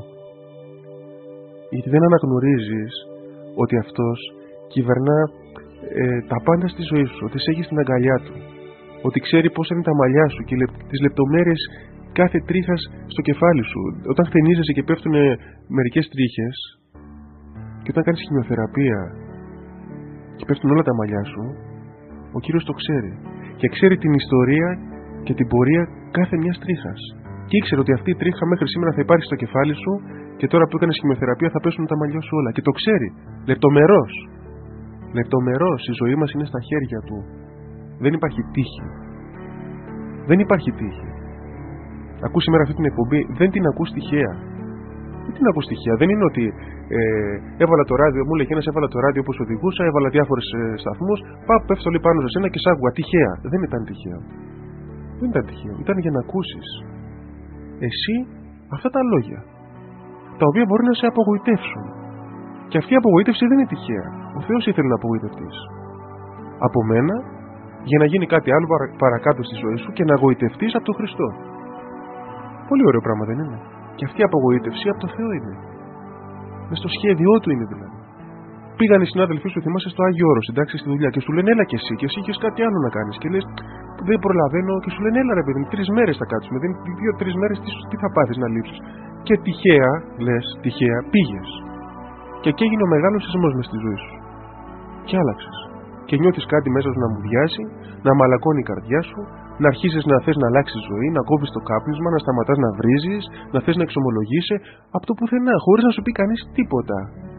Γιατί δεν αναγνωρίζεις ότι αυτός κυβερνά ε, τα πάντα στη ζωή σου. Ότι σε έχει στην αγκαλιά του. Ότι ξέρει πώς είναι τα μαλλιά σου και τις λεπτομέρειες κάθε τρίχας στο κεφάλι σου. Όταν χτενίζεσαι και πέφτουν μερικές τρίχες, και όταν κάνεις χημειοθεραπεία και πέφτουν όλα τα μαλλιά σου, ο Κύριος το ξέρει. Και ξέρει την ιστορία και την πορεία κάθε μιας τρίχας. Και ήξερε ότι αυτή η τρίχα μέχρι σήμερα θα υπάρχει στο κεφάλι σου και τώρα που έκανες χημειοθεραπεία θα πέσουν τα μαλλιά σου όλα. Και το ξέρει. Λεπτομερώς. Λεπτομερώς η ζωή μας είναι στα χέρια του. Δεν υπάρχει τύχη. Δεν υπάρχει τύχη. Ακούς σήμερα αυτή την εκπομπή, δεν την ακούς τυχαία. Δεν την ακούς τυχαία. Δεν είναι ότι ε, έβαλα το ράδιο, μου λέει ένας, έβαλα το ράδιο όπως οδηγούσα, έβαλα διάφορες ε, σταθμούς, πάω, πέφτω λέει πάνω σε σένα και σ' άκουγα. Τυχαία. Δεν ήταν τυχαίο. Δεν ήταν τυχαίο. Ήταν για να ακούσεις εσύ αυτά τα λόγια, τα οποία μπορεί να σε απογοητεύσουν. Και αυτή η απογοήτευση δεν είναι τυχαία. Ο Θεός ήθελε να απογοητευτείς από μένα, για να γίνει κάτι άλλο παρακάτω στη ζωή σου και να γοητευτείς από τον Χριστό. Πολύ ωραίο πράγμα, δεν είναι? Και αυτή η απογοήτευση από το Θεό είναι. Μες στο σχέδιό του είναι δηλαδή. Πήγαν οι συνάδελφοί σου, θυμάσαι, στο Άγιο Όρος, εντάξει, στη δουλειά και σου λένε έλα και εσύ, και εσύ είχες κάτι άλλο να κάνεις. Και λες δεν προλαβαίνω, και σου λένε έλα ρε παιδί μου, τρεις μέρες θα κάτσουμε. Δύο-τρεις μέρες τι, τι θα πάθεις να λείψεις. Και τυχαία, λες, τυχαία πήγες. Και εκεί έγινε ο μεγάλος σεισμός μες στη ζωή σου. Και άλλαξες. Και νιώθεις κάτι μέσα σου να μουδιάσει, να μαλακώνει η καρδιά σου, να αρχίσεις να θες να αλλάξεις ζωή, να κόβεις το κάπνισμα, να σταματάς να βρίζεις, να θες να εξομολογείσαι από το πουθενά, χωρίς να σου πει κανείς τίποτα.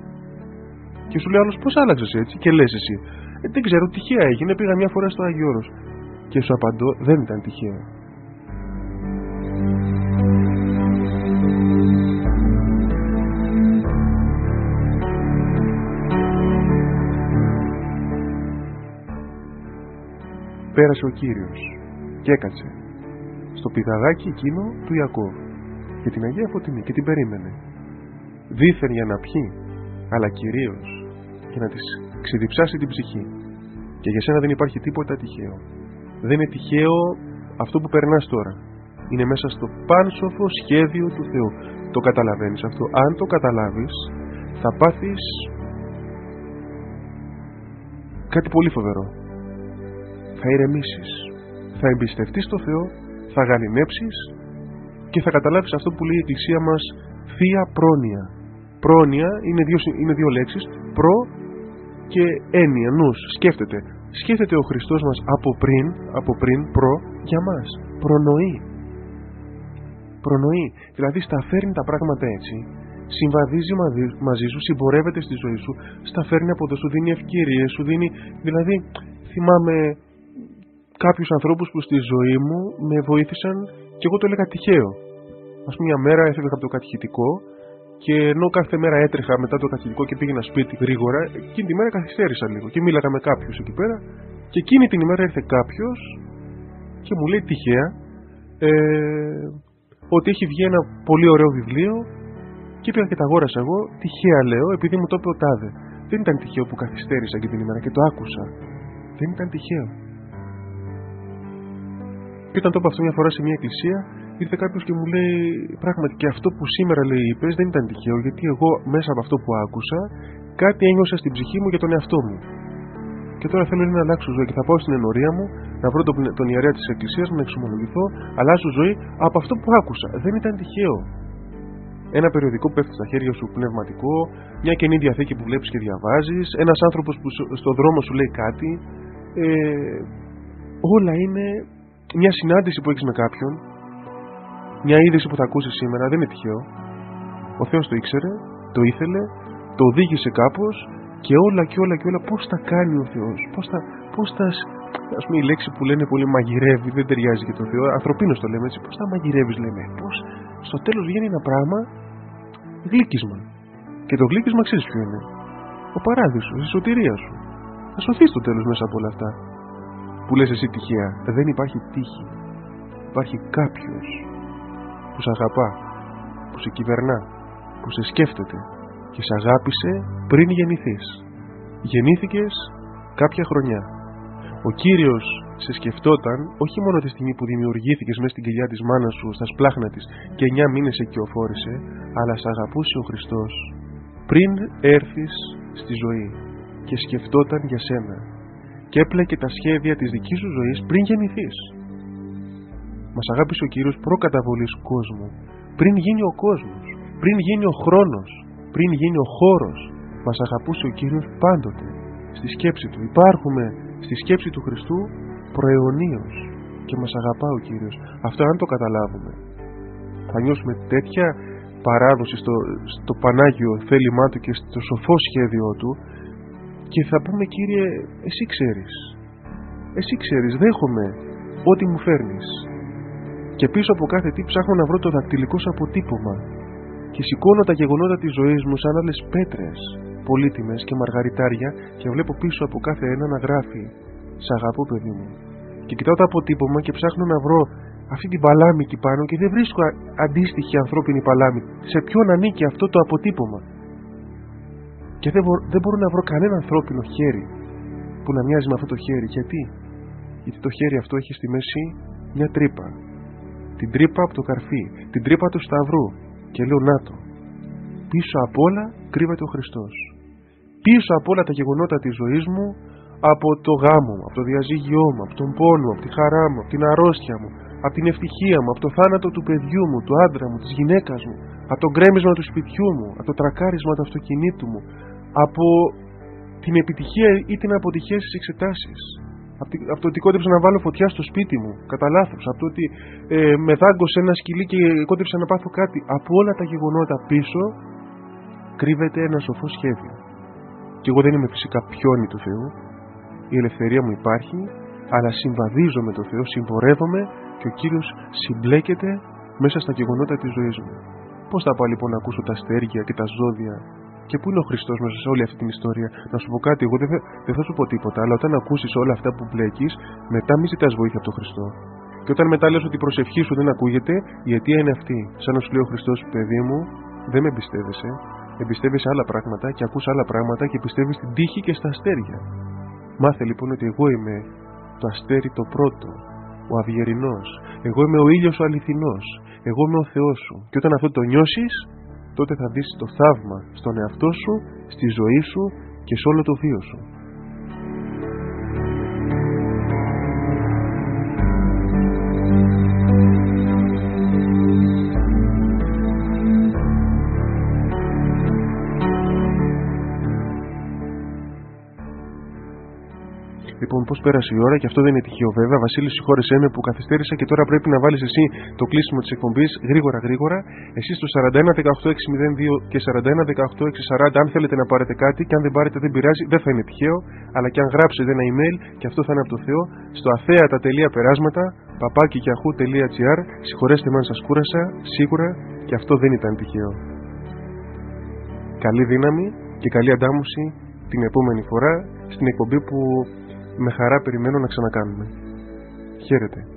Και σου λέει άλλος, πώς άλλαξες έτσι? Και λες εσύ, ε, δεν ξέρω, τυχαία έγινε, πήγα μια φορά στο Άγιο Όρος. Και σου απαντώ, δεν ήταν τυχαίο. Πέρασε ο Κύριος και έκατσε στο πηγαδάκι εκείνο του Ιακώβ και την Αγία Φωτεινή και την περίμενε. Δήθεν για να πιει, αλλά κυρίως για να της ξεδιψάσει την ψυχή. Και για σένα δεν υπάρχει τίποτα τυχαίο. Δεν είναι τυχαίο αυτό που περνάς τώρα. Είναι μέσα στο πάνσοφο σχέδιο του Θεού. Το καταλαβαίνεις αυτό? Αν το καταλάβεις, θα πάθεις κάτι πολύ φοβερό. Θα ηρεμήσεις, θα εμπιστευτείς το Θεό, θα γαληνέψεις και θα καταλάβεις αυτό που λέει η Εκκλησία μας, θεία πρόνοια. Πρόνοια είναι δύο, είναι δύο λέξεις, προ και έννοια, νους, σκέφτεται. Σκέφτεται ο Χριστός μας από πριν, από πριν, προ, για μας. Προνοεί. Προνοεί. Δηλαδή στα φέρνει τα πράγματα έτσι, συμβαδίζει μαζί σου, συμπορεύεται στη ζωή σου, στα φέρνει από εδώ, σου δίνει ευκαιρίες, σου δίνει, δηλαδή θυμάμαι κάποιους ανθρώπους που στη ζωή μου με βοήθησαν και εγώ το έλεγα τυχαίο. Ας πούμε μια μέρα έφευγα από το κατηχητικό και ενώ κάθε μέρα έτρεχα μετά το κατηχητικό και πήγαινα σπίτι γρήγορα, εκείνη τη μέρα καθυστέρησα λίγο και μίλαγα με κάποιους εκεί πέρα και εκείνη την ημέρα ήρθε κάποιος και μου λέει τυχαία ε, ότι έχει βγει ένα πολύ ωραίο βιβλίο και πήγα και τα αγόρασα εγώ, τυχαία λέω, επειδή μου το είπε ο τάδε. Δεν ήταν τυχαίο που καθυστέρησα εκείνη την ημέρα και το άκουσα. Δεν ήταν τυχαίο. Και όταν το είπα αυτό μια φορά σε μια εκκλησία, ήρθε κάποιος και μου λέει πράγματι και αυτό που σήμερα λέει είπες δεν ήταν τυχαίο, γιατί εγώ μέσα από αυτό που άκουσα κάτι ένιωσα στην ψυχή μου για τον εαυτό μου. Και τώρα θέλω να αλλάξω ζωή και θα πάω στην ενορία μου να βρω τον, τον ιερέα της εκκλησίας μου να εξομολογηθώ, αλλάζω ζωή από αυτό που άκουσα. Δεν ήταν τυχαίο. ένα περιοδικό που πέφτει στα χέρια σου πνευματικό, μια καινή διαθήκη που βλέπεις και διαβάζεις, ένας άνθρωπος που στον δρόμο σου λέει κάτι. Ε, όλα είναι μια συνάντηση που έχεις με κάποιον, μια είδηση που θα ακούσεις σήμερα, δεν είναι τυχαίο. Ο Θεός το ήξερε, το ήθελε, το οδήγησε κάπως και όλα και όλα και όλα πώς τα κάνει ο Θεός, πώς τα, πώς τα, ας πούμε η λέξη που λένε πολύ μαγειρεύει, δεν ταιριάζει για τον Θεό, ανθρωπίνως το λέμε έτσι, πώς τα μαγειρεύεις λέμε, πώς στο τέλος βγαίνει ένα πράγμα γλύκισμα. Και το γλύκισμα ξέρεις ποιο είναι? Ο παράδεισος, η σωτηρία σου. Θα σωθείς στο τέλος μέσα από όλα αυτά. Που λες εσύ τυχαία, δεν υπάρχει τύχη. Υπάρχει κάποιος που σε αγαπά, που σε κυβερνά, που σε σκέφτεται και σε αγάπησε πριν γεννηθείς. Γεννήθηκες κάποια χρονιά. Ο Κύριος σε σκεφτόταν όχι μόνο τη στιγμή που δημιουργήθηκες μέσα στην κοιλιά της μάνας σου, στα σπλάχνα της και εννιά μήνες σε κυοφόρησε, αλλά σε αγαπούσε ο Χριστός πριν έρθεις στη ζωή και σκεφτόταν για σένα και έπλεκε τα σχέδια της δικής σου ζωής πριν γεννηθείς. Μας αγάπησε ο Κύριος προκαταβολής κόσμου, πριν γίνει ο κόσμος, πριν γίνει ο χρόνος, πριν γίνει ο χώρος. Μας αγαπούσε ο Κύριος πάντοτε στη σκέψη του. Υπάρχουμε στη σκέψη του Χριστού προαιωνίως και μας αγαπά ο Κύριος. Αυτό αν το καταλάβουμε, θα νιώσουμε τέτοια παράδοση στο, στο Πανάγιο θέλημά του και στο σοφό σχέδιό του και θα πούμε, Κύριε, εσύ ξέρεις, εσύ ξέρεις, δέχομαι ό,τι μου φέρνεις. Και πίσω από κάθε τι ψάχνω να βρω το δακτυλικό σου αποτύπωμα και σηκώνω τα γεγονότα της ζωής μου σαν άλλες πέτρες πολύτιμες και μαργαριτάρια και βλέπω πίσω από κάθε ένα να γράφει «Σ' αγαπώ, παιδί μου». Και κοιτάω το αποτύπωμα και ψάχνω να βρω αυτή την παλάμη εκεί πάνω και δεν βρίσκω αντίστοιχη ανθρώπινη παλάμη. Σε ποιον ανήκει αυτό το αποτύπωμα? Και δεν, μπο, δεν μπορώ να βρω κανένα ανθρώπινο χέρι που να μοιάζει με αυτό το χέρι. Γιατί? Γιατί το χέρι αυτό έχει στη μέση μια τρύπα. Την τρύπα από το καρφί, την τρύπα του σταυρού. Και λέω να το. Πίσω απ' όλα κρύβεται ο Χριστός. Πίσω απ' όλα τα γεγονότα της ζωής μου, από το γάμο μου, από το διαζύγιό μου, από τον πόνο, από τη χαρά μου, από την αρρώστια μου, από την ευτυχία μου, από το θάνατο του παιδιού μου, του άντρα μου, της γυναίκας μου, από το γκρέμισμα του σπιτιού μου, από το τρακάρισμα του αυτοκινήτου μου, από την επιτυχία ή την αποτυχία στις εξετάσεις, από, τη, από το ότι κόντεψα να βάλω φωτιά στο σπίτι μου, κατά λάθος, από το ότι ε, με δάγκωσε ένα σκυλί και κόντεψα να πάθω κάτι. Από όλα τα γεγονότα πίσω κρύβεται ένα σοφό σχέδιο. Και εγώ δεν είμαι φυσικά πιόνι του Θεού, η ελευθερία μου υπάρχει, αλλά συμβαδίζω με τον Θεό, συμπορεύομαι και ο Κύριος συμπλέκεται μέσα στα γεγονότα της ζωής μου. Πώς θα πάω λοιπόν να ακούσω τα αστέρια και τα ζώδια? Και πού είναι ο Χριστός μέσα σε όλη αυτή την ιστορία? Να σου πω κάτι, εγώ δεν θα, δεν θα σου πω τίποτα, αλλά όταν ακούσεις όλα αυτά που μπλέκεις, μετά μη ζητάς βοήθεια από τον Χριστό. Και όταν μετά λες ότι η προσευχή σου δεν ακούγεται, η αιτία είναι αυτή. Σαν να σου λέει ο Χριστός, παιδί μου, δεν με εμπιστεύεσαι, εμπιστεύεσαι άλλα πράγματα και ακούς άλλα πράγματα και πιστεύεις στην τύχη και στα αστέρια. Μάθε λοιπόν ότι εγώ είμαι το αστέρι το πρώτο, ο αυγερινός. Εγώ είμαι ο ήλιος ο αληθινός. Εγώ είμαι ο Θεός σου. Και όταν αυτό το νιώσεις, τότε θα δεις το θαύμα στον εαυτό σου, στη ζωή σου και σε όλο το βίο σου. Λοιπόν, πώς πέρασε η ώρα και αυτό δεν είναι τυχαίο βέβαια. Βασίλη, συγχώρεσέ με που καθυστέρησα και τώρα πρέπει να βάλεις εσύ το κλείσιμο της εκπομπής γρήγορα γρήγορα. Εσείς στο σαράντα ένα δεκαοκτώ έξι μηδέν δύο και σαράντα ένα δεκαοκτώ έξι σαράντα, αν θέλετε να πάρετε κάτι, και αν δεν πάρετε δεν πειράζει, δεν θα είναι τυχαίο. Αλλά και αν γράψετε ένα email, και αυτό θα είναι από το Θεό, στο αθέατα.περάσματα παπάκι yahoo τελεία gr. Συγχωρέστε με αν σας κούρασα, σίγουρα και αυτό δεν ήταν τυχαίο. Καλή δύναμη και καλή αντάμωση την επόμενη φορά στην εκπομπή που με χαρά περιμένω να ξανακάνουμε. Χαίρετε.